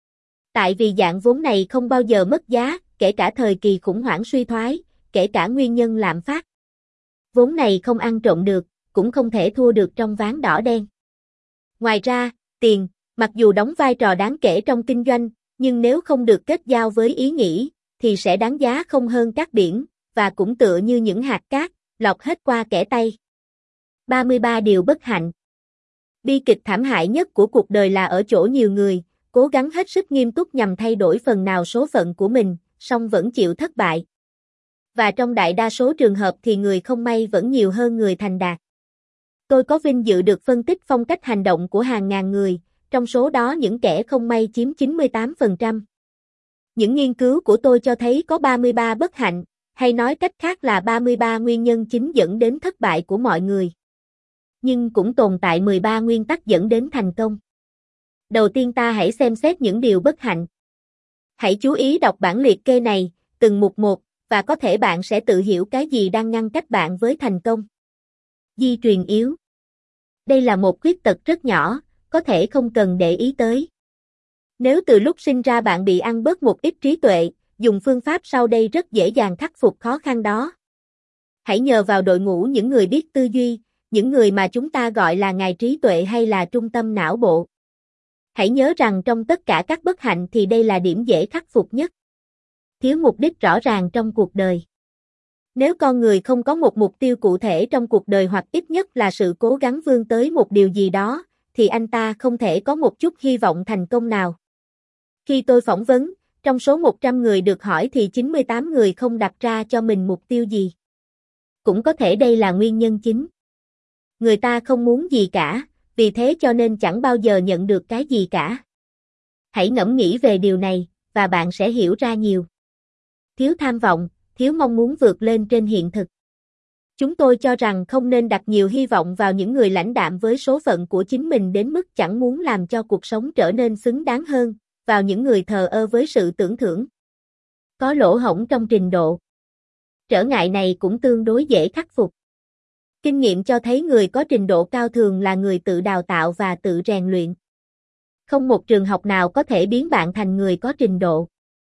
Tại vì dạng vốn này không bao giờ mất giá, kể cả thời kỳ khủng hoảng suy thoái, kể cả nguyên nhân lạm phát. Vốn này không ăn trộm được, cũng không thể thua được trong ván đỏ đen. Ngoài ra, tiền, mặc dù đóng vai trò đáng kể trong kinh doanh, nhưng nếu không được kết giao với ý nghĩ, thì sẽ đáng giá không hơn cát biển, và cũng tựa như những hạt cát, lọt hết qua kẽ tay. ba mươi ba điều bất hạnh. Bi kịch thảm hại nhất của cuộc đời là ở chỗ nhiều người, cố gắng hết sức nghiêm túc nhằm thay đổi phần nào số phận của mình, song vẫn chịu thất bại. Và trong đại đa số trường hợp thì người không may vẫn nhiều hơn người thành đạt. Tôi có vinh dự được phân tích phong cách hành động của hàng ngàn người, trong số đó những kẻ không may chiếm chín mươi tám phần trăm. Những nghiên cứu của tôi cho thấy có ba mươi ba bất hạnh, hay nói cách khác là ba mươi ba nguyên nhân chính dẫn đến thất bại của mọi người. Nhưng cũng tồn tại mười ba nguyên tắc dẫn đến thành công. Đầu tiên ta hãy xem xét những điều bất hạnh. Hãy chú ý đọc bản liệt kê này, từng mục một, và có thể bạn sẽ tự hiểu cái gì đang ngăn cách bạn với thành công. Di truyền yếu. Đây là một khuyết tật rất nhỏ, có thể không cần để ý tới. Nếu từ lúc sinh ra bạn bị ăn bớt một ít trí tuệ, dùng phương pháp sau đây rất dễ dàng khắc phục khó khăn đó. Hãy nhờ vào đội ngũ những người biết tư duy, những người mà chúng ta gọi là ngài trí tuệ hay là trung tâm não bộ. Hãy nhớ rằng trong tất cả các bất hạnh thì đây là điểm dễ khắc phục nhất. Thiếu mục đích rõ ràng trong cuộc đời. Nếu con người không có một mục tiêu cụ thể trong cuộc đời hoặc ít nhất là sự cố gắng vươn tới một điều gì đó, thì anh ta không thể có một chút hy vọng thành công nào. Khi tôi phỏng vấn, trong số một trăm người được hỏi thì chín mươi tám người không đặt ra cho mình mục tiêu gì. Cũng có thể đây là nguyên nhân chính. Người ta không muốn gì cả, vì thế cho nên chẳng bao giờ nhận được cái gì cả. Hãy ngẫm nghĩ về điều này, và bạn sẽ hiểu ra nhiều. Thiếu tham vọng, thiếu mong muốn vượt lên trên hiện thực. Chúng tôi cho rằng không nên đặt nhiều hy vọng vào những người lãnh đạm với số phận của chính mình đến mức chẳng muốn làm cho cuộc sống trở nên xứng đáng hơn, vào những người thờ ơ với sự tưởng thưởng. Có lỗ hổng trong trình độ. Trở ngại này cũng tương đối dễ khắc phục. Kinh nghiệm cho thấy người có trình độ cao thường là người tự đào tạo và tự rèn luyện. Không một trường học nào có thể biến bạn thành người có trình độ.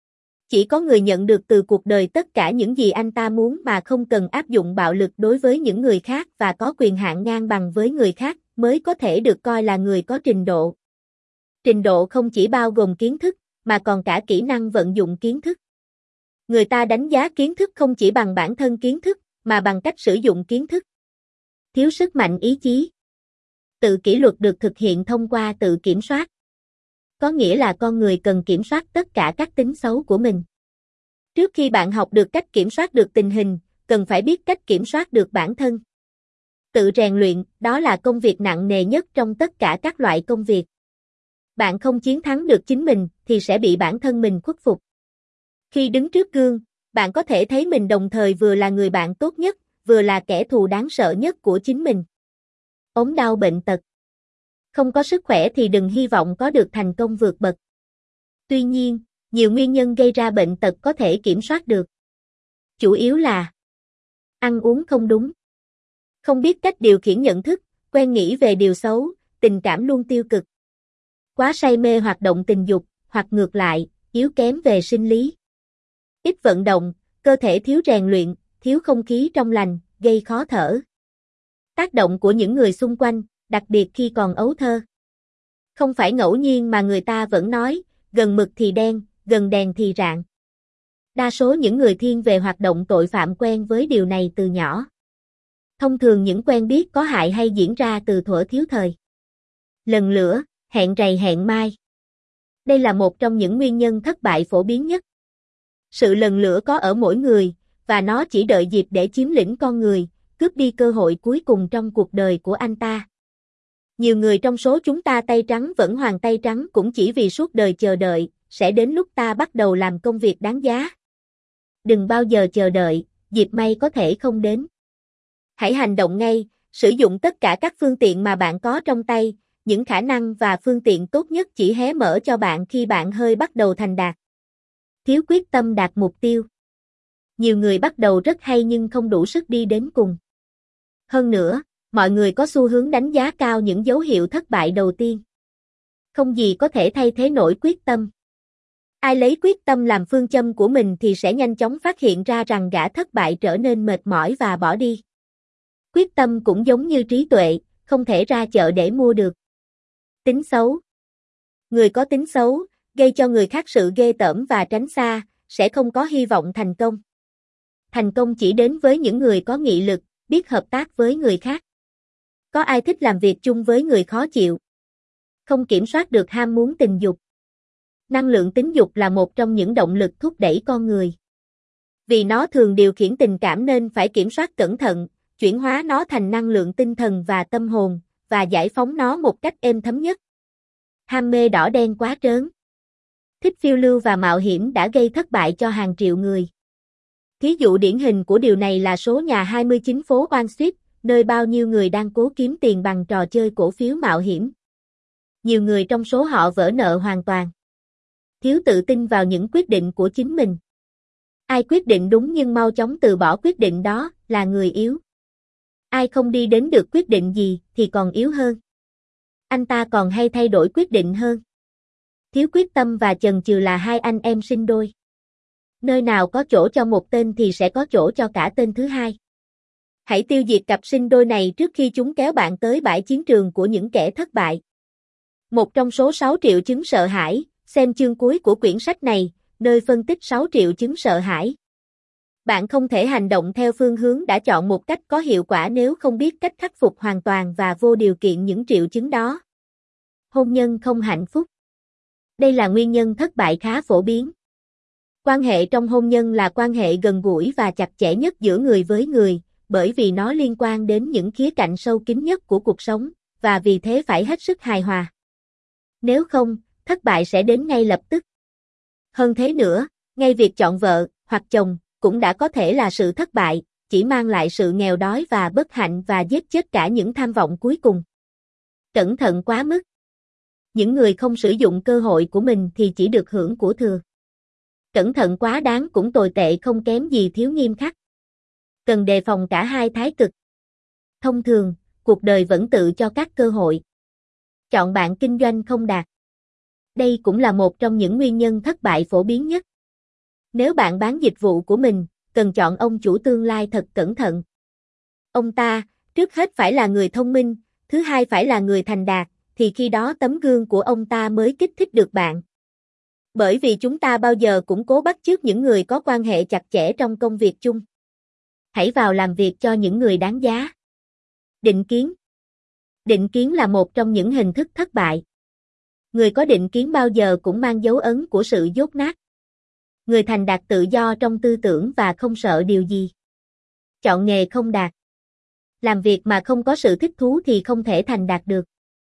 Chỉ có người nhận được từ cuộc đời tất cả những gì anh ta muốn mà không cần áp dụng bạo lực đối với những người khác và có quyền hạn ngang bằng với người khác mới có thể được coi là người có trình độ. Trình độ không chỉ bao gồm kiến thức, mà còn cả kỹ năng vận dụng kiến thức. Người ta đánh giá kiến thức không chỉ bằng bản thân kiến thức, mà bằng cách sử dụng kiến thức. Thiếu sức mạnh ý chí. Tự kỷ luật được thực hiện thông qua tự kiểm soát. Có nghĩa là con người cần kiểm soát tất cả các tính xấu của mình. Trước khi bạn học được cách kiểm soát được tình hình, cần phải biết cách kiểm soát được bản thân. Tự rèn luyện, đó là công việc nặng nề nhất trong tất cả các loại công việc. Bạn không chiến thắng được chính mình, thì sẽ bị bản thân mình khuất phục. Khi đứng trước gương, bạn có thể thấy mình đồng thời vừa là người bạn tốt nhất, vừa là kẻ thù đáng sợ nhất của chính mình. Ốm đau bệnh tật. Không có sức khỏe thì đừng hy vọng có được thành công vượt bậc. Tuy nhiên, nhiều nguyên nhân gây ra bệnh tật có thể kiểm soát được. Chủ yếu là ăn uống không đúng, không biết cách điều khiển nhận thức, Quen nghĩ về điều xấu, tình cảm luôn tiêu cực. Quá say mê hoạt động tình dục, hoặc ngược lại, yếu kém về sinh lý. Ít vận động, cơ thể thiếu rèn luyện, thiếu không khí trong lành, gây khó thở. Tác động của những người xung quanh, đặc biệt khi còn ấu thơ. Không phải ngẫu nhiên mà người ta vẫn nói, gần mực thì đen, gần đèn thì rạng. Đa số những người thiên về hoạt động tội phạm quen với điều này từ nhỏ. Thông thường những quen biết có hại hay diễn ra từ thuở thiếu thời. Lần lữa, hẹn rày hẹn mai. Đây là một trong những nguyên nhân thất bại phổ biến nhất. Sự lần lữa có ở mỗi người, và nó chỉ đợi dịp để chiếm lĩnh con người, cướp đi cơ hội cuối cùng trong cuộc đời của anh ta. Nhiều người trong số chúng ta tay trắng vẫn hoàng tay trắng cũng chỉ vì suốt đời chờ đợi, sẽ đến lúc ta bắt đầu làm công việc đáng giá. Đừng bao giờ chờ đợi, dịp may có thể không đến. Hãy hành động ngay, sử dụng tất cả các phương tiện mà bạn có trong tay, những khả năng và phương tiện tốt nhất chỉ hé mở cho bạn khi bạn hơi bắt đầu thành đạt. Thiếu quyết tâm đạt mục tiêu. Nhiều người bắt đầu rất hay nhưng không đủ sức đi đến cùng. Hơn nữa, mọi người có xu hướng đánh giá cao những dấu hiệu thất bại đầu tiên. Không gì có thể thay thế nổi quyết tâm. Ai lấy quyết tâm làm phương châm của mình thì sẽ nhanh chóng phát hiện ra rằng gã thất bại trở nên mệt mỏi và bỏ đi. Quyết tâm cũng giống như trí tuệ, không thể ra chợ để mua được. Tính xấu. Người có tính xấu, gây cho người khác sự ghê tởm và tránh xa, sẽ không có hy vọng thành công. Thành công chỉ đến với những người có nghị lực, biết hợp tác với người khác. Có ai thích làm việc chung với người khó chịu? Không kiểm soát được ham muốn tình dục. Năng lượng tính dục là một trong những động lực thúc đẩy con người. Vì nó thường điều khiển tình cảm nên phải kiểm soát cẩn thận, chuyển hóa nó thành năng lượng tinh thần và tâm hồn, và giải phóng nó một cách êm thấm nhất. Ham mê đỏ đen quá trớn. Thích phiêu lưu và mạo hiểm đã gây thất bại cho hàng triệu người. Thí dụ điển hình của điều này là số nhà hai mươi chín phố Wall Street, nơi bao nhiêu người đang cố kiếm tiền bằng trò chơi cổ phiếu mạo hiểm. Nhiều người trong số họ vỡ nợ hoàn toàn. Thiếu tự tin vào những quyết định của chính mình. Ai quyết định đúng nhưng mau chóng từ bỏ quyết định đó là người yếu. Ai không đi đến được quyết định gì thì còn yếu hơn. Anh ta còn hay thay đổi quyết định hơn. Thiếu quyết tâm và chần chừ là hai anh em sinh đôi. Nơi nào có chỗ cho một tên thì sẽ có chỗ cho cả tên thứ hai. Hãy tiêu diệt cặp sinh đôi này trước khi chúng kéo bạn tới bãi chiến trường của những kẻ thất bại. Một trong số sáu triệu chứng sợ hãi, xem chương cuối của quyển sách này, nơi phân tích sáu triệu chứng sợ hãi. Bạn không thể hành động theo phương hướng đã chọn một cách có hiệu quả nếu không biết cách khắc phục hoàn toàn và vô điều kiện những triệu chứng đó. Hôn nhân không hạnh phúc. Đây là nguyên nhân thất bại khá phổ biến. Quan hệ trong hôn nhân là quan hệ gần gũi và chặt chẽ nhất giữa người với người, bởi vì nó liên quan đến những khía cạnh sâu kín nhất của cuộc sống, và vì thế phải hết sức hài hòa. Nếu không, thất bại sẽ đến ngay lập tức. Hơn thế nữa, ngay việc chọn vợ, hoặc chồng, cũng đã có thể là sự thất bại, chỉ mang lại sự nghèo đói và bất hạnh và giết chết cả những tham vọng cuối cùng. Cẩn thận quá mức. Những người không sử dụng cơ hội của mình thì chỉ được hưởng của thừa. Cẩn thận quá đáng cũng tồi tệ không kém gì thiếu nghiêm khắc. Cần đề phòng cả hai thái cực. Thông thường, cuộc đời vẫn tự cho các cơ hội. Chọn bạn kinh doanh không đạt. Đây cũng là một trong những nguyên nhân thất bại phổ biến nhất. Nếu bạn bán dịch vụ của mình, cần chọn ông chủ tương lai thật cẩn thận. Ông ta, trước hết phải là người thông minh, thứ hai phải là người thành đạt, thì khi đó tấm gương của ông ta mới kích thích được bạn. Bởi vì chúng ta bao giờ cũng cố bắt chước những người có quan hệ chặt chẽ trong công việc chung. Hãy vào làm việc cho những người đáng giá. Định kiến. Định kiến là một trong những hình thức thất bại. Người có định kiến bao giờ cũng mang dấu ấn của sự dốt nát. Người thành đạt tự do trong tư tưởng và không sợ điều gì. Chọn nghề không đạt. Làm việc mà không có sự thích thú thì không thể thành đạt được.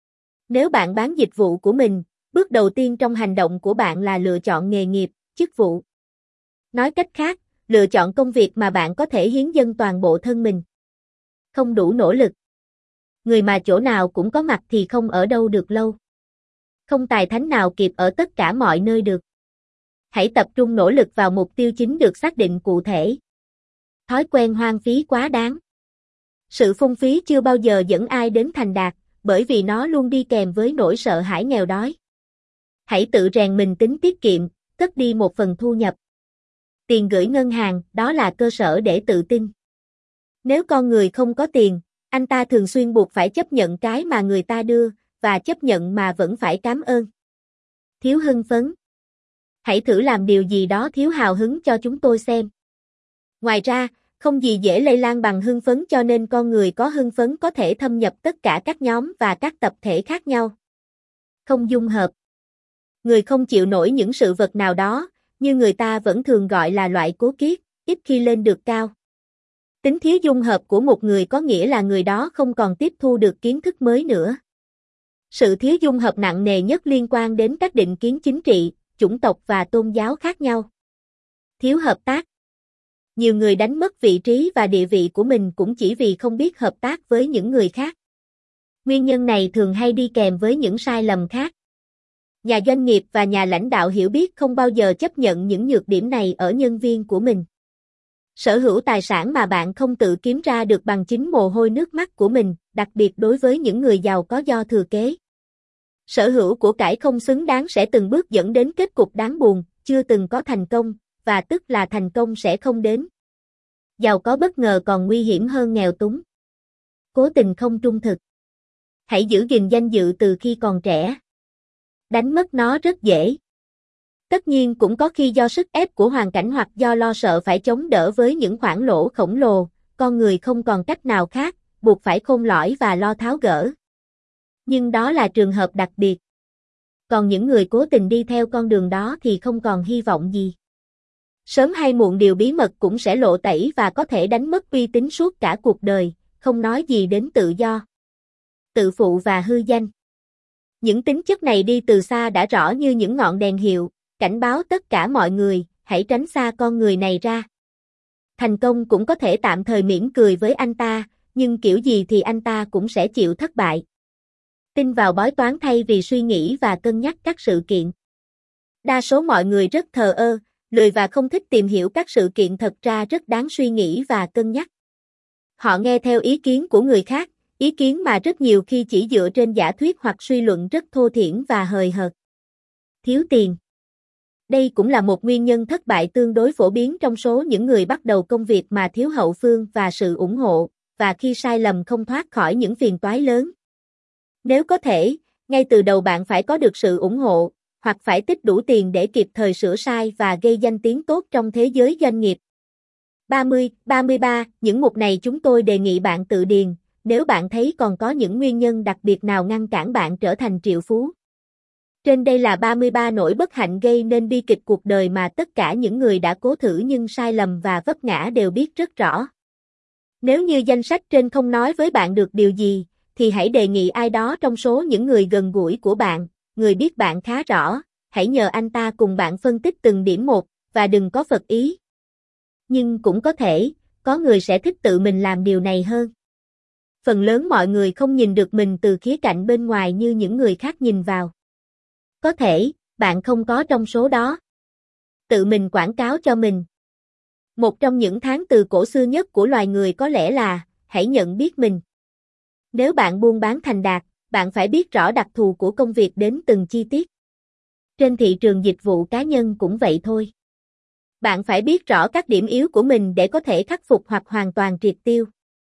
Nếu bạn bán dịch vụ của mình, bước đầu tiên trong hành động của bạn là lựa chọn nghề nghiệp, chức vụ. Nói cách khác, lựa chọn công việc mà bạn có thể hiến dâng toàn bộ thân mình. Không đủ nỗ lực. Người mà chỗ nào cũng có mặt thì không ở đâu được lâu. Không tài thánh nào kịp ở tất cả mọi nơi được. Hãy tập trung nỗ lực vào mục tiêu chính được xác định cụ thể. Thói quen hoang phí quá đáng. Sự phung phí chưa bao giờ dẫn ai đến thành đạt, bởi vì nó luôn đi kèm với nỗi sợ hãi nghèo đói. Hãy tự rèn mình tính tiết kiệm, cất đi một phần thu nhập. Tiền gửi ngân hàng, đó là cơ sở để tự tin. Nếu con người không có tiền, anh ta thường xuyên buộc phải chấp nhận cái mà người ta đưa, và chấp nhận mà vẫn phải cảm ơn. Thiếu hưng phấn. Hãy thử làm điều gì đó thiếu hào hứng cho chúng tôi xem. Ngoài ra, không gì dễ lây lan bằng hưng phấn, cho nên con người có hưng phấn có thể thâm nhập tất cả các nhóm và các tập thể khác nhau. Không dung hợp. Người không chịu nổi những sự vật nào đó, như người ta vẫn thường gọi là loại cố kiết, ít khi lên được cao. Tính thiếu dung hợp của một người có nghĩa là người đó không còn tiếp thu được kiến thức mới nữa. Sự thiếu dung hợp nặng nề nhất liên quan đến các định kiến chính trị, chủng tộc và tôn giáo khác nhau. Thiếu hợp tác. Nhiều người đánh mất vị trí và địa vị của mình cũng chỉ vì không biết hợp tác với những người khác. Nguyên nhân này thường hay đi kèm với những sai lầm khác. Nhà doanh nghiệp và nhà lãnh đạo hiểu biết không bao giờ chấp nhận những nhược điểm này ở nhân viên của mình. Sở hữu tài sản mà bạn không tự kiếm ra được bằng chính mồ hôi nước mắt của mình, đặc biệt đối với những người giàu có do thừa kế. Sở hữu của cải không xứng đáng sẽ từng bước dẫn đến kết cục đáng buồn, chưa từng có thành công, và tức là thành công sẽ không đến. Giàu có bất ngờ còn nguy hiểm hơn nghèo túng. Cố tình không trung thực. Hãy giữ gìn danh dự từ khi còn trẻ. Đánh mất nó rất dễ. Tất nhiên cũng có khi do sức ép của hoàn cảnh hoặc do lo sợ phải chống đỡ với những khoản lỗ khổng lồ, con người không còn cách nào khác, buộc phải khôn lỏi và lo tháo gỡ. Nhưng đó là trường hợp đặc biệt. Còn những người cố tình đi theo con đường đó thì không còn hy vọng gì. Sớm hay muộn điều bí mật cũng sẽ lộ tẩy và có thể đánh mất uy tín suốt cả cuộc đời, không nói gì đến tự do, tự phụ và hư danh. Những tính chất này đi từ xa đã rõ như những ngọn đèn hiệu, cảnh báo tất cả mọi người, hãy tránh xa con người này ra. Thành công cũng có thể tạm thời mỉm cười với anh ta, nhưng kiểu gì thì anh ta cũng sẽ chịu thất bại. Tin vào bói toán thay vì suy nghĩ và cân nhắc các sự kiện. Đa số mọi người rất thờ ơ, lười và không thích tìm hiểu các sự kiện thật ra rất đáng suy nghĩ và cân nhắc. Họ nghe theo ý kiến của người khác, ý kiến mà rất nhiều khi chỉ dựa trên giả thuyết hoặc suy luận rất thô thiển và hời hợt. Thiếu tiền. Đây cũng là một nguyên nhân thất bại tương đối phổ biến trong số những người bắt đầu công việc mà thiếu hậu phương và sự ủng hộ, và khi sai lầm không thoát khỏi những phiền toái lớn. Nếu có thể, ngay từ đầu bạn phải có được sự ủng hộ, hoặc phải tích đủ tiền để kịp thời sửa sai và gây danh tiếng tốt trong thế giới doanh nghiệp. ba mươi, ba mươi ba, những mục này chúng tôi đề nghị bạn tự điền, nếu bạn thấy còn có những nguyên nhân đặc biệt nào ngăn cản bạn trở thành triệu phú. Trên đây là ba mươi ba nỗi bất hạnh gây nên bi kịch cuộc đời mà tất cả những người đã cố thử nhưng sai lầm và vấp ngã đều biết rất rõ. Nếu như danh sách trên không nói với bạn được điều gì, thì hãy đề nghị ai đó trong số những người gần gũi của bạn, người biết bạn khá rõ, hãy nhờ anh ta cùng bạn phân tích từng điểm một, và đừng có phật ý. Nhưng cũng có thể, có người sẽ thích tự mình làm điều này hơn. Phần lớn mọi người không nhìn được mình từ khía cạnh bên ngoài như những người khác nhìn vào. Có thể, bạn không có trong số đó. Tự mình quảng cáo cho mình. Một trong những tháng từ cổ xưa nhất của loài người có lẽ là, hãy nhận biết mình. Nếu bạn buôn bán thành đạt, bạn phải biết rõ đặc thù của công việc đến từng chi tiết. Trên thị trường dịch vụ cá nhân cũng vậy thôi. Bạn phải biết rõ các điểm yếu của mình để có thể khắc phục hoặc hoàn toàn triệt tiêu.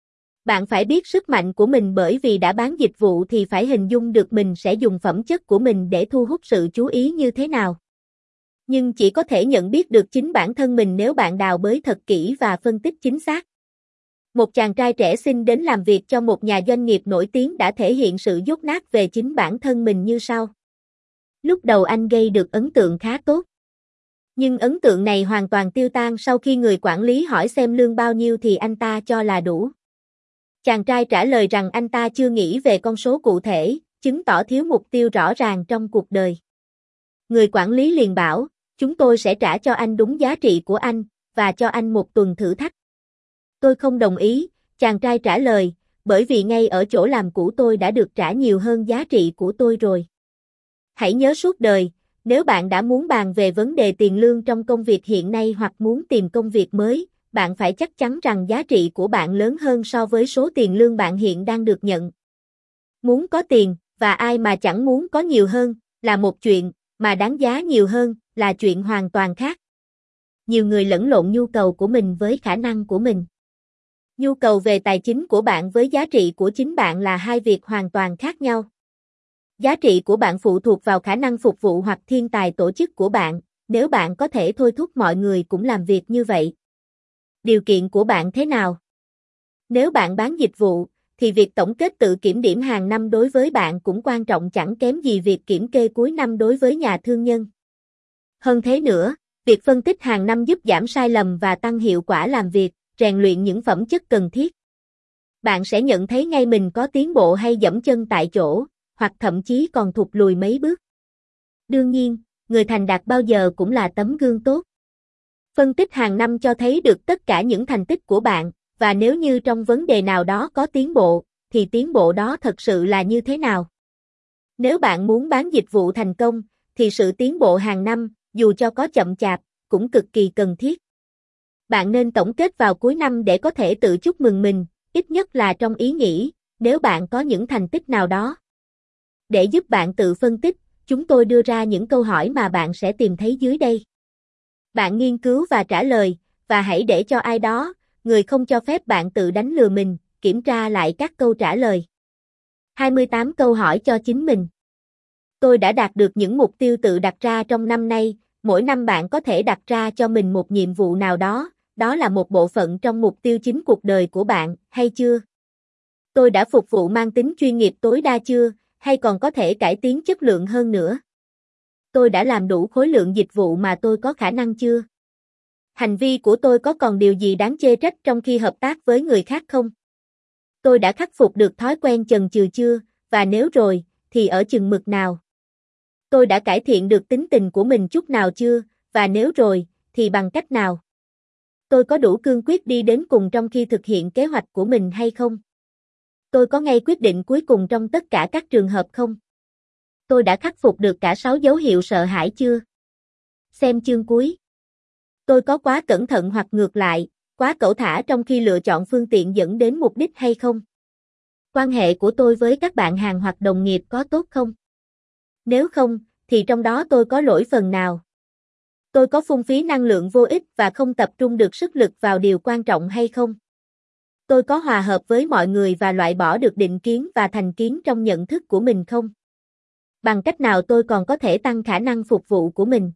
Bạn phải biết sức mạnh của mình, bởi vì đã bán dịch vụ thì phải hình dung được mình sẽ dùng phẩm chất của mình để thu hút sự chú ý như thế nào. Nhưng chỉ có thể nhận biết được chính bản thân mình nếu bạn đào bới thật kỹ và phân tích chính xác. Một chàng trai trẻ xin đến làm việc cho một nhà doanh nghiệp nổi tiếng đã thể hiện sự dốt nát về chính bản thân mình như sau. Lúc đầu anh gây được ấn tượng khá tốt. Nhưng ấn tượng này hoàn toàn tiêu tan sau khi người quản lý hỏi xem lương bao nhiêu thì anh ta cho là đủ. Chàng trai trả lời rằng anh ta chưa nghĩ về con số cụ thể, chứng tỏ thiếu mục tiêu rõ ràng trong cuộc đời. Người quản lý liền bảo, chúng tôi sẽ trả cho anh đúng giá trị của anh, và cho anh một tuần thử thách. Tôi không đồng ý, chàng trai trả lời, bởi vì ngay ở chỗ làm cũ tôi đã được trả nhiều hơn giá trị của tôi rồi. Hãy nhớ suốt đời, nếu bạn đã muốn bàn về vấn đề tiền lương trong công việc hiện nay hoặc muốn tìm công việc mới, bạn phải chắc chắn rằng giá trị của bạn lớn hơn so với số tiền lương bạn hiện đang được nhận. Muốn có tiền, và ai mà chẳng muốn có nhiều hơn, là một chuyện, mà đáng giá nhiều hơn, là chuyện hoàn toàn khác. Nhiều người lẫn lộn nhu cầu của mình với khả năng của mình. Nhu cầu về tài chính của bạn với giá trị của chính bạn là hai việc hoàn toàn khác nhau. Giá trị của bạn phụ thuộc vào khả năng phục vụ hoặc thiên tài tổ chức của bạn, nếu bạn có thể thôi thúc mọi người cũng làm việc như vậy. Điều kiện của bạn thế nào? Nếu bạn bán dịch vụ, thì việc tổng kết tự kiểm điểm hàng năm đối với bạn cũng quan trọng chẳng kém gì việc kiểm kê cuối năm đối với nhà thương nhân. Hơn thế nữa, việc phân tích hàng năm giúp giảm sai lầm và tăng hiệu quả làm việc, rèn luyện những phẩm chất cần thiết. Bạn sẽ nhận thấy ngay mình có tiến bộ hay dẫm chân tại chỗ, hoặc thậm chí còn thụt lùi mấy bước. Đương nhiên, người thành đạt bao giờ cũng là tấm gương tốt. Phân tích hàng năm cho thấy được tất cả những thành tích của bạn, và nếu như trong vấn đề nào đó có tiến bộ, thì tiến bộ đó thật sự là như thế nào? Nếu bạn muốn bán dịch vụ thành công, thì sự tiến bộ hàng năm, dù cho có chậm chạp, cũng cực kỳ cần thiết. Bạn nên tổng kết vào cuối năm để có thể tự chúc mừng mình, ít nhất là trong ý nghĩ, nếu bạn có những thành tích nào đó. Để giúp bạn tự phân tích, chúng tôi đưa ra những câu hỏi mà bạn sẽ tìm thấy dưới đây. Bạn nghiên cứu và trả lời, và hãy để cho ai đó, người không cho phép bạn tự đánh lừa mình, kiểm tra lại các câu trả lời. hai mươi tám câu hỏi cho chính mình. Tôi đã đạt được những mục tiêu tự đặt ra trong năm nay, mỗi năm bạn có thể đặt ra cho mình một nhiệm vụ nào đó, đó là một bộ phận trong mục tiêu chính cuộc đời của bạn, hay chưa? Tôi đã phục vụ mang tính chuyên nghiệp tối đa chưa, hay còn có thể cải tiến chất lượng hơn nữa? Tôi đã làm đủ khối lượng dịch vụ mà tôi có khả năng chưa? Hành vi của tôi có còn điều gì đáng chê trách trong khi hợp tác với người khác không? Tôi đã khắc phục được thói quen chần chừ chưa, và nếu rồi, thì ở chừng mực nào? Tôi đã cải thiện được tính tình của mình chút nào chưa, và nếu rồi, thì bằng cách nào? Tôi có đủ cương quyết đi đến cùng trong khi thực hiện kế hoạch của mình hay không? Tôi có ngay quyết định cuối cùng trong tất cả các trường hợp không? Tôi đã khắc phục được cả sáu dấu hiệu sợ hãi chưa? Xem chương cuối. Tôi có quá cẩn thận hoặc ngược lại, quá cẩu thả trong khi lựa chọn phương tiện dẫn đến mục đích hay không? Quan hệ của tôi với các bạn hàng hoặc đồng nghiệp có tốt không? Nếu không, thì trong đó tôi có lỗi phần nào? Tôi có phung phí năng lượng vô ích và không tập trung được sức lực vào điều quan trọng hay không? Tôi có hòa hợp với mọi người và loại bỏ được định kiến và thành kiến trong nhận thức của mình không? Bằng cách nào tôi còn có thể tăng khả năng phục vụ của mình?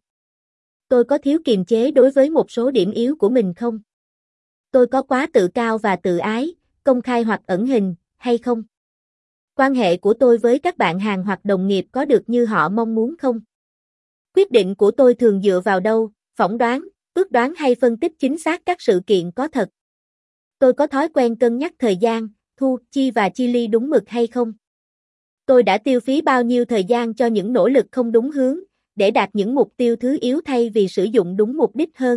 Tôi có thiếu kiềm chế đối với một số điểm yếu của mình không? Tôi có quá tự cao và tự ái, công khai hoặc ẩn hình, hay không? Quan hệ của tôi với các bạn hàng hoặc đồng nghiệp có được như họ mong muốn không? Quyết định của tôi thường dựa vào đâu, phỏng đoán, ước đoán hay phân tích chính xác các sự kiện có thật? Tôi có thói quen cân nhắc thời gian, thu, chi và chi ly đúng mực hay không? Tôi đã tiêu phí bao nhiêu thời gian cho những nỗ lực không đúng hướng, để đạt những mục tiêu thứ yếu thay vì sử dụng đúng mục đích hơn?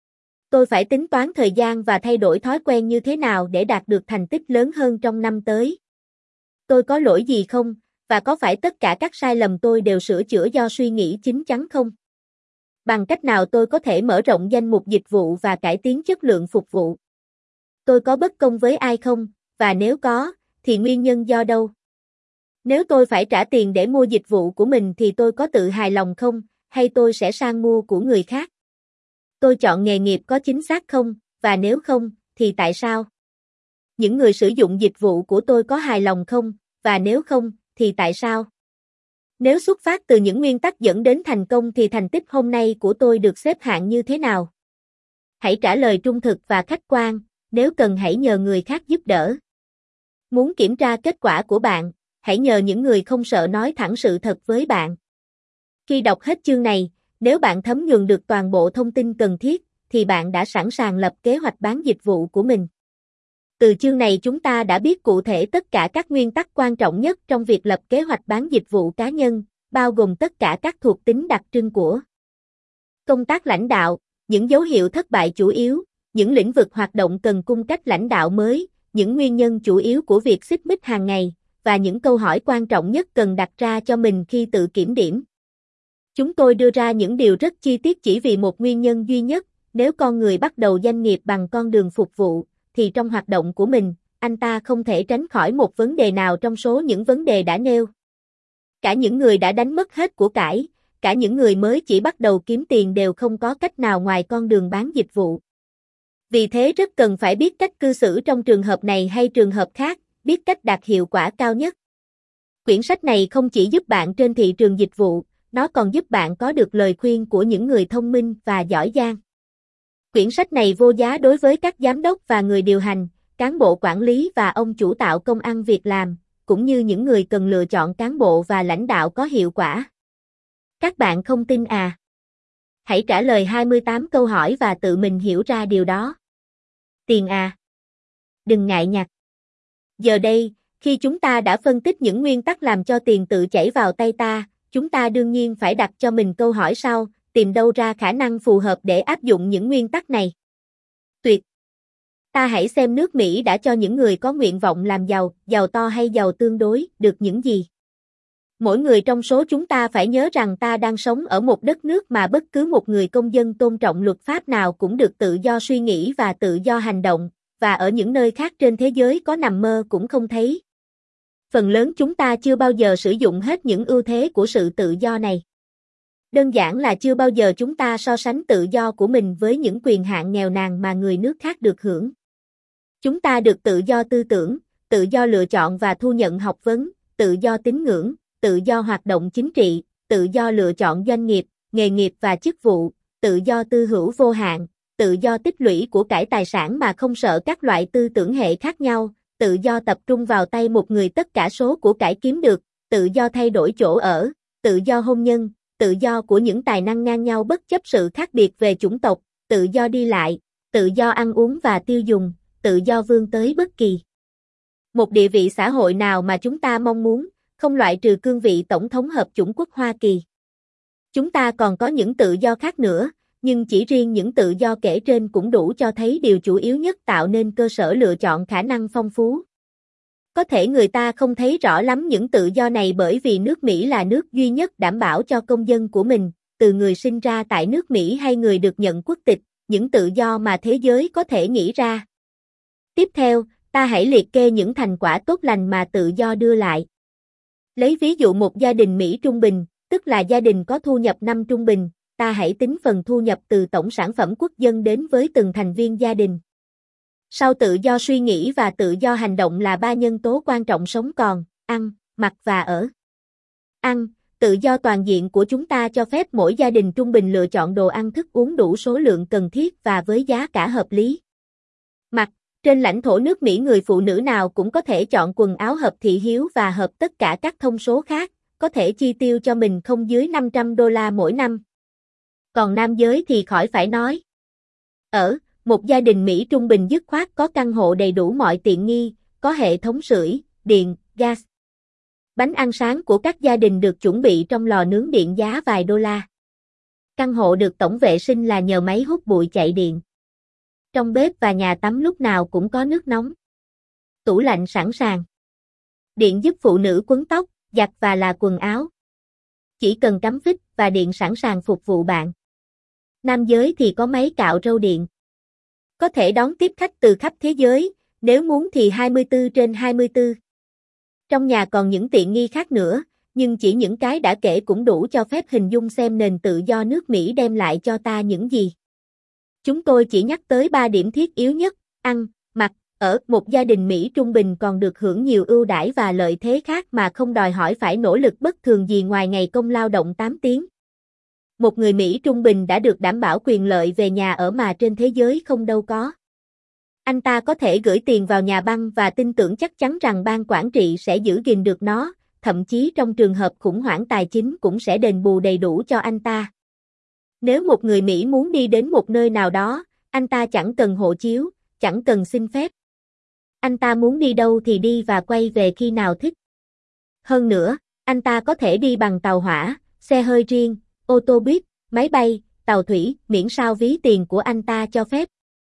Tôi phải tính toán thời gian và thay đổi thói quen như thế nào để đạt được thành tích lớn hơn trong năm tới? Tôi có lỗi gì không, và có phải tất cả các sai lầm tôi đều sửa chữa do suy nghĩ chín chắn không? Bằng cách nào tôi có thể mở rộng danh mục dịch vụ và cải tiến chất lượng phục vụ? Tôi có bất công với ai không, và nếu có, thì nguyên nhân do đâu? Nếu tôi phải trả tiền để mua dịch vụ của mình thì tôi có tự hài lòng không, hay tôi sẽ sang mua của người khác? Tôi chọn nghề nghiệp có chính xác không, và nếu không, thì tại sao? Những người sử dụng dịch vụ của tôi có hài lòng không, và nếu không, thì tại sao? Nếu xuất phát từ những nguyên tắc dẫn đến thành công thì thành tích hôm nay của tôi được xếp hạng như thế nào? Hãy trả lời trung thực và khách quan, nếu cần hãy nhờ người khác giúp đỡ. Muốn kiểm tra kết quả của bạn, hãy nhờ những người không sợ nói thẳng sự thật với bạn. Khi đọc hết chương này, nếu bạn thấm nhuần được toàn bộ thông tin cần thiết, thì bạn đã sẵn sàng lập kế hoạch bán dịch vụ của mình. Từ chương này chúng ta đã biết cụ thể tất cả các nguyên tắc quan trọng nhất trong việc lập kế hoạch bán dịch vụ cá nhân, bao gồm tất cả các thuộc tính đặc trưng của công tác lãnh đạo, những dấu hiệu thất bại chủ yếu, những lĩnh vực hoạt động cần cung cách lãnh đạo mới, những nguyên nhân chủ yếu của việc xích mích hàng ngày, và những câu hỏi quan trọng nhất cần đặt ra cho mình khi tự kiểm điểm. Chúng tôi đưa ra những điều rất chi tiết chỉ vì một nguyên nhân duy nhất, nếu con người bắt đầu doanh nghiệp bằng con đường phục vụ, thì trong hoạt động của mình, anh ta không thể tránh khỏi một vấn đề nào trong số những vấn đề đã nêu. Cả những người đã đánh mất hết của cải, cả những người mới chỉ bắt đầu kiếm tiền đều không có cách nào ngoài con đường bán dịch vụ. Vì thế rất cần phải biết cách cư xử trong trường hợp này hay trường hợp khác, biết cách đạt hiệu quả cao nhất. Quyển sách này không chỉ giúp bạn trên thị trường dịch vụ, nó còn giúp bạn có được lời khuyên của những người thông minh và giỏi giang. Quyển sách này vô giá đối với các giám đốc và người điều hành, cán bộ quản lý và ông chủ tạo công ăn việc làm, cũng như những người cần lựa chọn cán bộ và lãnh đạo có hiệu quả. Các bạn không tin à? Hãy trả lời hai mươi tám câu hỏi và tự mình hiểu ra điều đó. Tiền à? Đừng ngại nhặt. Giờ đây, khi chúng ta đã phân tích những nguyên tắc làm cho tiền tự chảy vào tay ta, chúng ta đương nhiên phải đặt cho mình câu hỏi sau, tìm đâu ra khả năng phù hợp để áp dụng những nguyên tắc này. Tuyệt! Ta hãy xem nước Mỹ đã cho những người có nguyện vọng làm giàu, giàu to hay giàu tương đối, được những gì. Mỗi người trong số chúng ta phải nhớ rằng ta đang sống ở một đất nước mà bất cứ một người công dân tôn trọng luật pháp nào cũng được tự do suy nghĩ và tự do hành động, và ở những nơi khác trên thế giới có nằm mơ cũng không thấy. Phần lớn chúng ta chưa bao giờ sử dụng hết những ưu thế của sự tự do này. Đơn giản là chưa bao giờ chúng ta so sánh tự do của mình với những quyền hạn nghèo nàn mà người nước khác được hưởng. Chúng ta được tự do tư tưởng, tự do lựa chọn và thu nhận học vấn, tự do tín ngưỡng, tự do hoạt động chính trị, tự do lựa chọn doanh nghiệp, nghề nghiệp và chức vụ, tự do tư hữu vô hạn, tự do tích lũy của cải tài sản mà không sợ các loại tư tưởng hệ khác nhau, tự do tập trung vào tay một người tất cả số của cải kiếm được, tự do thay đổi chỗ ở, tự do hôn nhân, tự do của những tài năng ngang nhau bất chấp sự khác biệt về chủng tộc, tự do đi lại, tự do ăn uống và tiêu dùng, tự do vươn tới bất kỳ một địa vị xã hội nào mà chúng ta mong muốn, không loại trừ cương vị Tổng thống Hợp chủng quốc Hoa Kỳ. Chúng ta còn có những tự do khác nữa, nhưng chỉ riêng những tự do kể trên cũng đủ cho thấy điều chủ yếu nhất tạo nên cơ sở lựa chọn khả năng phong phú. Có thể người ta không thấy rõ lắm những tự do này bởi vì nước Mỹ là nước duy nhất đảm bảo cho công dân của mình, từ người sinh ra tại nước Mỹ hay người được nhận quốc tịch, những tự do mà thế giới có thể nghĩ ra. Tiếp theo, ta hãy liệt kê những thành quả tốt lành mà tự do đưa lại. Lấy ví dụ một gia đình Mỹ trung bình, tức là gia đình có thu nhập năm trung bình, ta hãy tính phần thu nhập từ tổng sản phẩm quốc dân đến với từng thành viên gia đình. Sau tự do suy nghĩ và tự do hành động là ba nhân tố quan trọng sống còn, ăn, mặc và ở. Ăn, tự do toàn diện của chúng ta cho phép mỗi gia đình trung bình lựa chọn đồ ăn thức uống đủ số lượng cần thiết và với giá cả hợp lý. Mặc, trên lãnh thổ nước Mỹ người phụ nữ nào cũng có thể chọn quần áo hợp thị hiếu và hợp tất cả các thông số khác, có thể chi tiêu cho mình không dưới năm trăm đô la mỗi năm. Còn nam giới thì khỏi phải nói. Ở, một gia đình Mỹ trung bình dứt khoát có căn hộ đầy đủ mọi tiện nghi, có hệ thống sưởi, điện, gas. Bánh ăn sáng của các gia đình được chuẩn bị trong lò nướng điện giá vài đô la. Căn hộ được tổng vệ sinh là nhờ máy hút bụi chạy điện. Trong bếp và nhà tắm lúc nào cũng có nước nóng. Tủ lạnh sẵn sàng. Điện giúp phụ nữ quấn tóc, giặt và là quần áo. Chỉ cần cắm phích và điện sẵn sàng phục vụ bạn. Nam giới thì có máy cạo râu điện. Có thể đón tiếp khách từ khắp thế giới, nếu muốn thì hai mươi tư trên hai mươi tư. Trong nhà còn những tiện nghi khác nữa, nhưng chỉ những cái đã kể cũng đủ cho phép hình dung xem nền tự do nước Mỹ đem lại cho ta những gì. Chúng tôi chỉ nhắc tới ba điểm thiết yếu nhất, ăn, mặc, ở. Một gia đình Mỹ trung bình còn được hưởng nhiều ưu đãi và lợi thế khác mà không đòi hỏi phải nỗ lực bất thường gì ngoài ngày công lao động tám tiếng. Một người Mỹ trung bình đã được đảm bảo quyền lợi về nhà ở mà trên thế giới không đâu có. Anh ta có thể gửi tiền vào nhà băng và tin tưởng chắc chắn rằng ban quản trị sẽ giữ gìn được nó, thậm chí trong trường hợp khủng hoảng tài chính cũng sẽ đền bù đầy đủ cho anh ta. Nếu một người Mỹ muốn đi đến một nơi nào đó, anh ta chẳng cần hộ chiếu, chẳng cần xin phép. Anh ta muốn đi đâu thì đi và quay về khi nào thích. Hơn nữa, anh ta có thể đi bằng tàu hỏa, xe hơi riêng, ô tô buýt, máy bay, tàu thủy, miễn sao ví tiền của anh ta cho phép.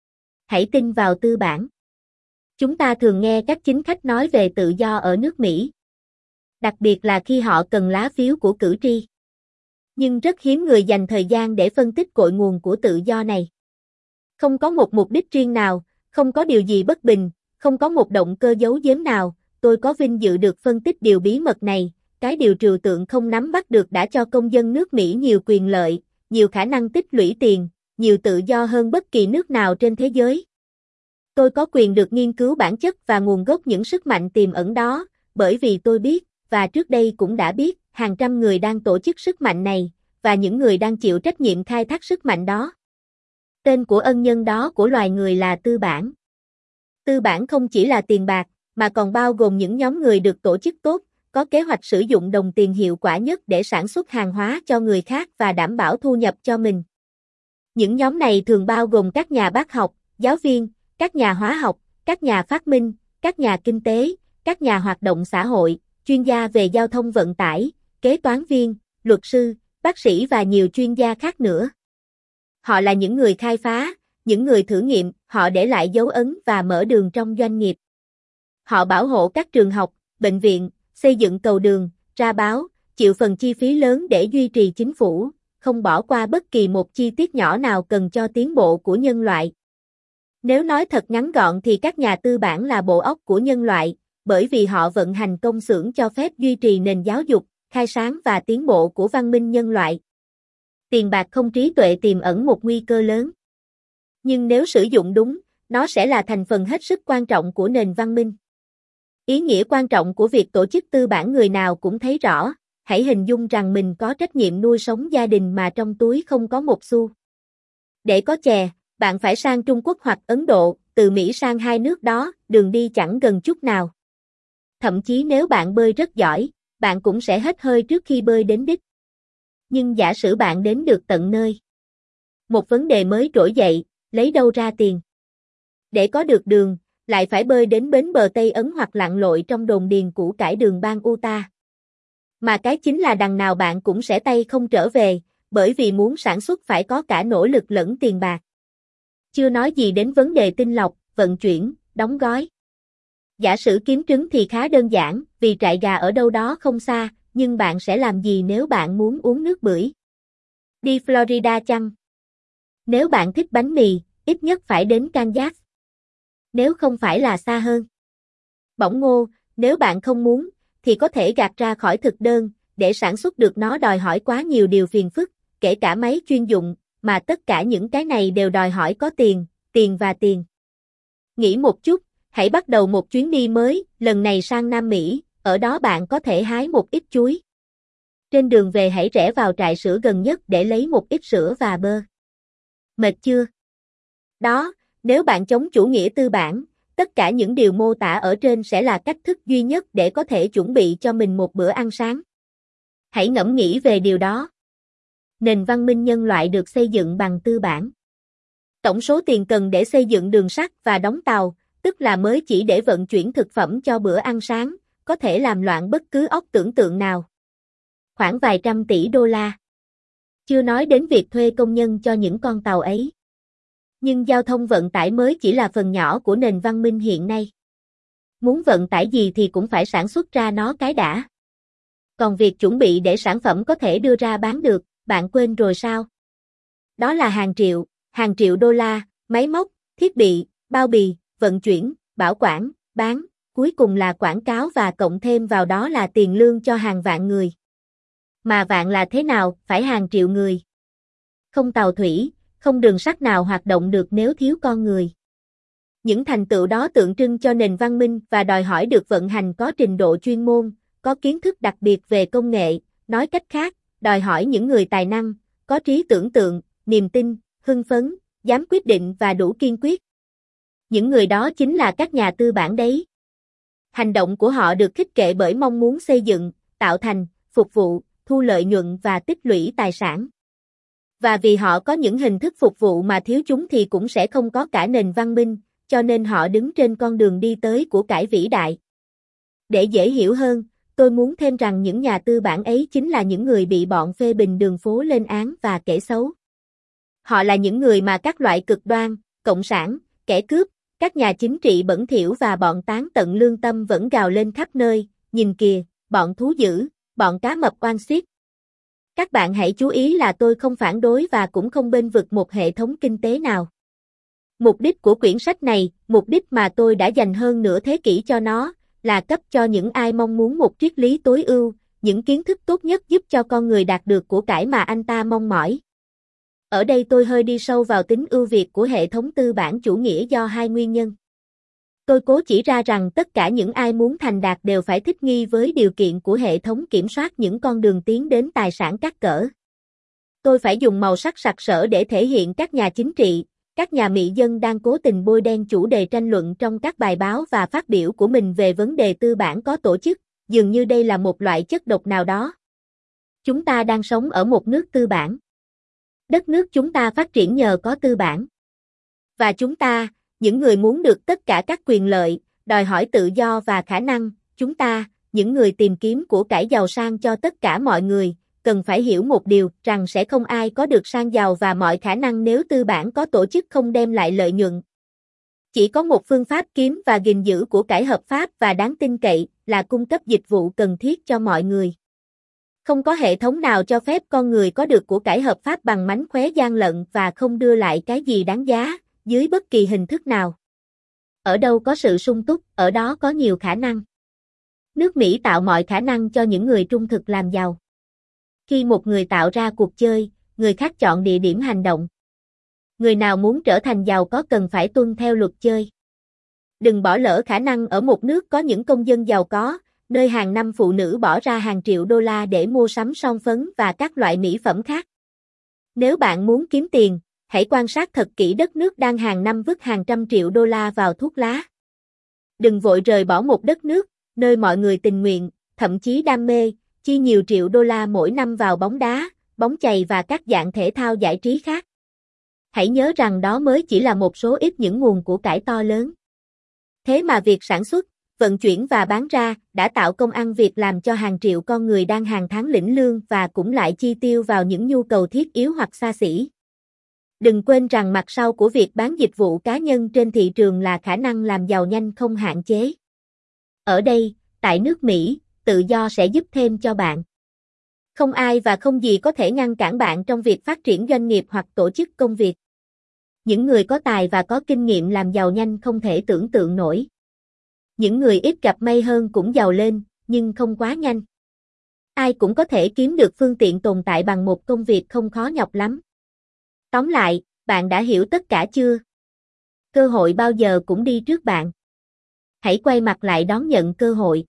Hãy tin vào tư bản. Chúng ta thường nghe các chính khách nói về tự do ở nước Mỹ. Đặc biệt là khi họ cần lá phiếu của cử tri. Nhưng rất hiếm người dành thời gian để phân tích cội nguồn của tự do này. Không có một mục đích riêng nào, không có điều gì bất bình, không có một động cơ giấu giếm nào, tôi có vinh dự được phân tích điều bí mật này, cái điều trừu tượng không nắm bắt được đã cho công dân nước Mỹ nhiều quyền lợi, nhiều khả năng tích lũy tiền, nhiều tự do hơn bất kỳ nước nào trên thế giới. Tôi có quyền được nghiên cứu bản chất và nguồn gốc những sức mạnh tiềm ẩn đó, bởi vì tôi biết, và trước đây cũng đã biết, hàng trăm người đang tổ chức sức mạnh này, và những người đang chịu trách nhiệm khai thác sức mạnh đó. Tên của ân nhân đó của loài người là tư bản. Tư bản không chỉ là tiền bạc, mà còn bao gồm những nhóm người được tổ chức tốt, có kế hoạch sử dụng đồng tiền hiệu quả nhất để sản xuất hàng hóa cho người khác và đảm bảo thu nhập cho mình. Những nhóm này thường bao gồm các nhà bác học, giáo viên, các nhà hóa học, các nhà phát minh, các nhà kinh tế, các nhà hoạt động xã hội, chuyên gia về giao thông vận tải, kế toán viên, luật sư, bác sĩ và nhiều chuyên gia khác nữa. Họ là những người khai phá, những người thử nghiệm, họ để lại dấu ấn và mở đường trong doanh nghiệp. Họ bảo hộ các trường học, bệnh viện, xây dựng cầu đường, ra báo, chịu phần chi phí lớn để duy trì chính phủ, không bỏ qua bất kỳ một chi tiết nhỏ nào cần cho tiến bộ của nhân loại. Nếu nói thật ngắn gọn thì các nhà tư bản là bộ óc của nhân loại, bởi vì họ vận hành công xưởng cho phép duy trì nền giáo dục, khai sáng và tiến bộ của văn minh nhân loại. Tiền bạc không trí tuệ tiềm ẩn một nguy cơ lớn. Nhưng nếu sử dụng đúng, nó sẽ là thành phần hết sức quan trọng của nền văn minh. Ý nghĩa quan trọng của việc tổ chức tư bản người nào cũng thấy rõ, hãy hình dung rằng mình có trách nhiệm nuôi sống gia đình mà trong túi không có một xu. Để có chè, bạn phải sang Trung Quốc hoặc Ấn Độ, từ Mỹ sang hai nước đó, đường đi chẳng gần chút nào. Thậm chí nếu bạn bơi rất giỏi, bạn cũng sẽ hết hơi trước khi bơi đến đích. Nhưng giả sử bạn đến được tận nơi. Một vấn đề mới trỗi dậy, lấy đâu ra tiền? Để có được đường, lại phải bơi đến bến bờ Tây Ấn hoặc lặn lội trong đồn điền củ cải đường bang Utah. Mà cái chính là đằng nào bạn cũng sẽ tay không trở về, bởi vì muốn sản xuất phải có cả nỗ lực lẫn tiền bạc. Chưa nói gì đến vấn đề tinh lọc, vận chuyển, đóng gói. Giả sử kiếm trứng thì khá đơn giản, vì trại gà ở đâu đó không xa, nhưng bạn sẽ làm gì nếu bạn muốn uống nước bưởi? Đi Florida chăng? Nếu bạn thích bánh mì, ít nhất phải đến Kansas. Nếu không phải là xa hơn. Bỏng ngô, nếu bạn không muốn, thì có thể gạt ra khỏi thực đơn, để sản xuất được nó đòi hỏi quá nhiều điều phiền phức, kể cả máy chuyên dụng, mà tất cả những cái này đều đòi hỏi có tiền, tiền và tiền. Nghĩ một chút, hãy bắt đầu một chuyến đi mới, lần này sang Nam Mỹ, ở đó bạn có thể hái một ít chuối. Trên đường về hãy rẽ vào trại sữa gần nhất để lấy một ít sữa và bơ. Mệt chưa? Đó, nếu bạn chống chủ nghĩa tư bản, tất cả những điều mô tả ở trên sẽ là cách thức duy nhất để có thể chuẩn bị cho mình một bữa ăn sáng. Hãy ngẫm nghĩ về điều đó. Nền văn minh nhân loại được xây dựng bằng tư bản. Tổng số tiền cần để xây dựng đường sắt và đóng tàu, tức là mới chỉ để vận chuyển thực phẩm cho bữa ăn sáng, có thể làm loạn bất cứ óc tưởng tượng nào. Khoảng vài trăm tỷ đô la. Chưa nói đến việc thuê công nhân cho những con tàu ấy. Nhưng giao thông vận tải mới chỉ là phần nhỏ của nền văn minh hiện nay. Muốn vận tải gì thì cũng phải sản xuất ra nó cái đã. Còn việc chuẩn bị để sản phẩm có thể đưa ra bán được, bạn quên rồi sao? Đó là hàng triệu, hàng triệu đô la, máy móc, thiết bị, bao bì, vận chuyển, bảo quản, bán, cuối cùng là quảng cáo và cộng thêm vào đó là tiền lương cho hàng vạn người. Mà vạn là thế nào, phải hàng triệu người. Không tàu thủy, không đường sắt nào hoạt động được nếu thiếu con người. Những thành tựu đó tượng trưng cho nền văn minh và đòi hỏi được vận hành có trình độ chuyên môn, có kiến thức đặc biệt về công nghệ, nói cách khác, đòi hỏi những người tài năng, có trí tưởng tượng, niềm tin, hưng phấn, dám quyết định và đủ kiên quyết. Những người đó chính là các nhà tư bản đấy. Hành động của họ được khích kệ bởi mong muốn xây dựng, tạo thành, phục vụ, thu lợi nhuận và tích lũy tài sản. Và vì họ có những hình thức phục vụ mà thiếu chúng thì cũng sẽ không có cả nền văn minh, cho nên họ đứng trên con đường đi tới của cải vĩ đại. Để dễ hiểu hơn, tôi muốn thêm rằng những nhà tư bản ấy chính là những người bị bọn phê bình đường phố lên án và kể xấu. Họ là những người mà các loại cực đoan, cộng sản, kẻ cướp, các nhà chính trị bẩn thỉu và bọn tán tận lương tâm vẫn gào lên khắp nơi, nhìn kìa, bọn thú dữ, bọn cá mập oan xiết. Các bạn hãy chú ý là tôi không phản đối và cũng không bênh vực một hệ thống kinh tế nào. Mục đích của quyển sách này, mục đích mà tôi đã dành hơn nửa thế kỷ cho nó, là cấp cho những ai mong muốn một triết lý tối ưu, những kiến thức tốt nhất giúp cho con người đạt được của cải mà anh ta mong mỏi. Ở đây tôi hơi đi sâu vào tính ưu việt của hệ thống tư bản chủ nghĩa do hai nguyên nhân. Tôi cố chỉ ra rằng tất cả những ai muốn thành đạt đều phải thích nghi với điều kiện của hệ thống kiểm soát những con đường tiến đến tài sản các cỡ. Tôi phải dùng màu sắc sặc sỡ để thể hiện các nhà chính trị, các nhà mị dân đang cố tình bôi đen chủ đề tranh luận trong các bài báo và phát biểu của mình về vấn đề tư bản có tổ chức, dường như đây là một loại chất độc nào đó. Chúng ta đang sống ở một nước tư bản. Đất nước chúng ta phát triển nhờ có tư bản. Và chúng ta, những người muốn được tất cả các quyền lợi, đòi hỏi tự do và khả năng, chúng ta, những người tìm kiếm của cải giàu sang cho tất cả mọi người, cần phải hiểu một điều, rằng sẽ không ai có được sang giàu và mọi khả năng nếu tư bản có tổ chức không đem lại lợi nhuận. Chỉ có một phương pháp kiếm và gìn giữ của cải hợp pháp và đáng tin cậy, là cung cấp dịch vụ cần thiết cho mọi người. Không có hệ thống nào cho phép con người có được của cải hợp pháp bằng mánh khóe gian lận và không đưa lại cái gì đáng giá, dưới bất kỳ hình thức nào. Ở đâu có sự sung túc, ở đó có nhiều khả năng. Nước Mỹ tạo mọi khả năng cho những người trung thực làm giàu. Khi một người tạo ra cuộc chơi, người khác chọn địa điểm hành động. Người nào muốn trở thành giàu có cần phải tuân theo luật chơi. Đừng bỏ lỡ khả năng ở một nước có những công dân giàu có, nơi hàng năm phụ nữ bỏ ra hàng triệu đô la để mua sắm son phấn và các loại mỹ phẩm khác. Nếu bạn muốn kiếm tiền, hãy quan sát thật kỹ đất nước đang hàng năm vứt hàng trăm triệu đô la vào thuốc lá. Đừng vội rời bỏ một đất nước, nơi mọi người tình nguyện, thậm chí đam mê, chi nhiều triệu đô la mỗi năm vào bóng đá, bóng chày và các dạng thể thao giải trí khác. Hãy nhớ rằng đó mới chỉ là một số ít những nguồn của cải to lớn. Thế mà việc sản xuất, vận chuyển và bán ra đã tạo công ăn việc làm cho hàng triệu con người đang hàng tháng lĩnh lương và cũng lại chi tiêu vào những nhu cầu thiết yếu hoặc xa xỉ. Đừng quên rằng mặt sau của việc bán dịch vụ cá nhân trên thị trường là khả năng làm giàu nhanh không hạn chế. Ở đây, tại nước Mỹ, tự do sẽ giúp thêm cho bạn. Không ai và không gì có thể ngăn cản bạn trong việc phát triển doanh nghiệp hoặc tổ chức công việc. Những người có tài và có kinh nghiệm làm giàu nhanh không thể tưởng tượng nổi. Những người ít gặp may hơn cũng giàu lên, nhưng không quá nhanh. Ai cũng có thể kiếm được phương tiện tồn tại bằng một công việc không khó nhọc lắm. Tóm lại, bạn đã hiểu tất cả chưa? Cơ hội bao giờ cũng đi trước bạn. Hãy quay mặt lại đón nhận cơ hội.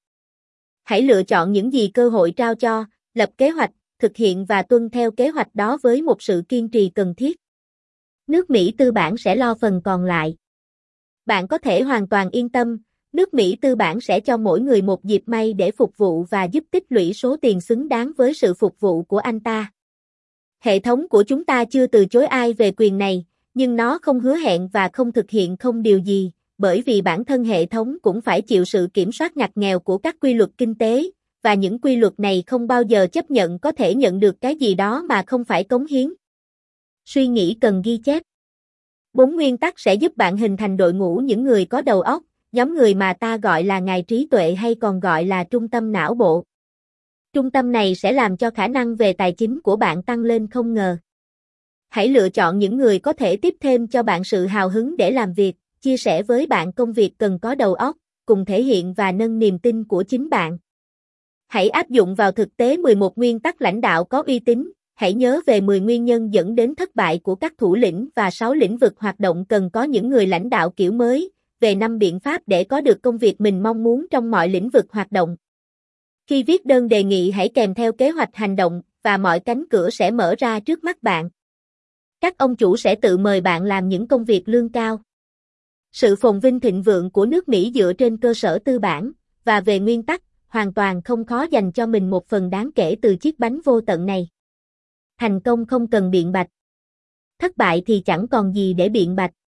Hãy lựa chọn những gì cơ hội trao cho, lập kế hoạch, thực hiện và tuân theo kế hoạch đó với một sự kiên trì cần thiết. Nước Mỹ tư bản sẽ lo phần còn lại. Bạn có thể hoàn toàn yên tâm, nước Mỹ tư bản sẽ cho mỗi người một dịp may để phục vụ và giúp tích lũy số tiền xứng đáng với sự phục vụ của anh ta. Hệ thống của chúng ta chưa từ chối ai về quyền này, nhưng nó không hứa hẹn và không thực hiện không điều gì, bởi vì bản thân hệ thống cũng phải chịu sự kiểm soát ngặt nghèo của các quy luật kinh tế, và những quy luật này không bao giờ chấp nhận có thể nhận được cái gì đó mà không phải cống hiến. Suy nghĩ cần ghi chép. Bốn nguyên tắc sẽ giúp bạn hình thành đội ngũ những người có đầu óc, nhóm người mà ta gọi là ngài trí tuệ hay còn gọi là trung tâm não bộ. Trung tâm này sẽ làm cho khả năng về tài chính của bạn tăng lên không ngờ. Hãy lựa chọn những người có thể tiếp thêm cho bạn sự hào hứng để làm việc, chia sẻ với bạn công việc cần có đầu óc, cùng thể hiện và nâng niềm tin của chính bạn. Hãy áp dụng vào thực tế mười một nguyên tắc lãnh đạo có uy tín, hãy nhớ về mười nguyên nhân dẫn đến thất bại của các thủ lĩnh và sáu lĩnh vực hoạt động cần có những người lãnh đạo kiểu mới, về năm biện pháp để có được công việc mình mong muốn trong mọi lĩnh vực hoạt động. Khi viết đơn đề nghị hãy kèm theo kế hoạch hành động và mọi cánh cửa sẽ mở ra trước mắt bạn. Các ông chủ sẽ tự mời bạn làm những công việc lương cao. Sự phồn vinh thịnh vượng của nước Mỹ dựa trên cơ sở tư bản, và về nguyên tắc, hoàn toàn không khó dành cho mình một phần đáng kể từ chiếc bánh vô tận này. Thành công không cần biện bạch. Thất bại thì chẳng còn gì để biện bạch.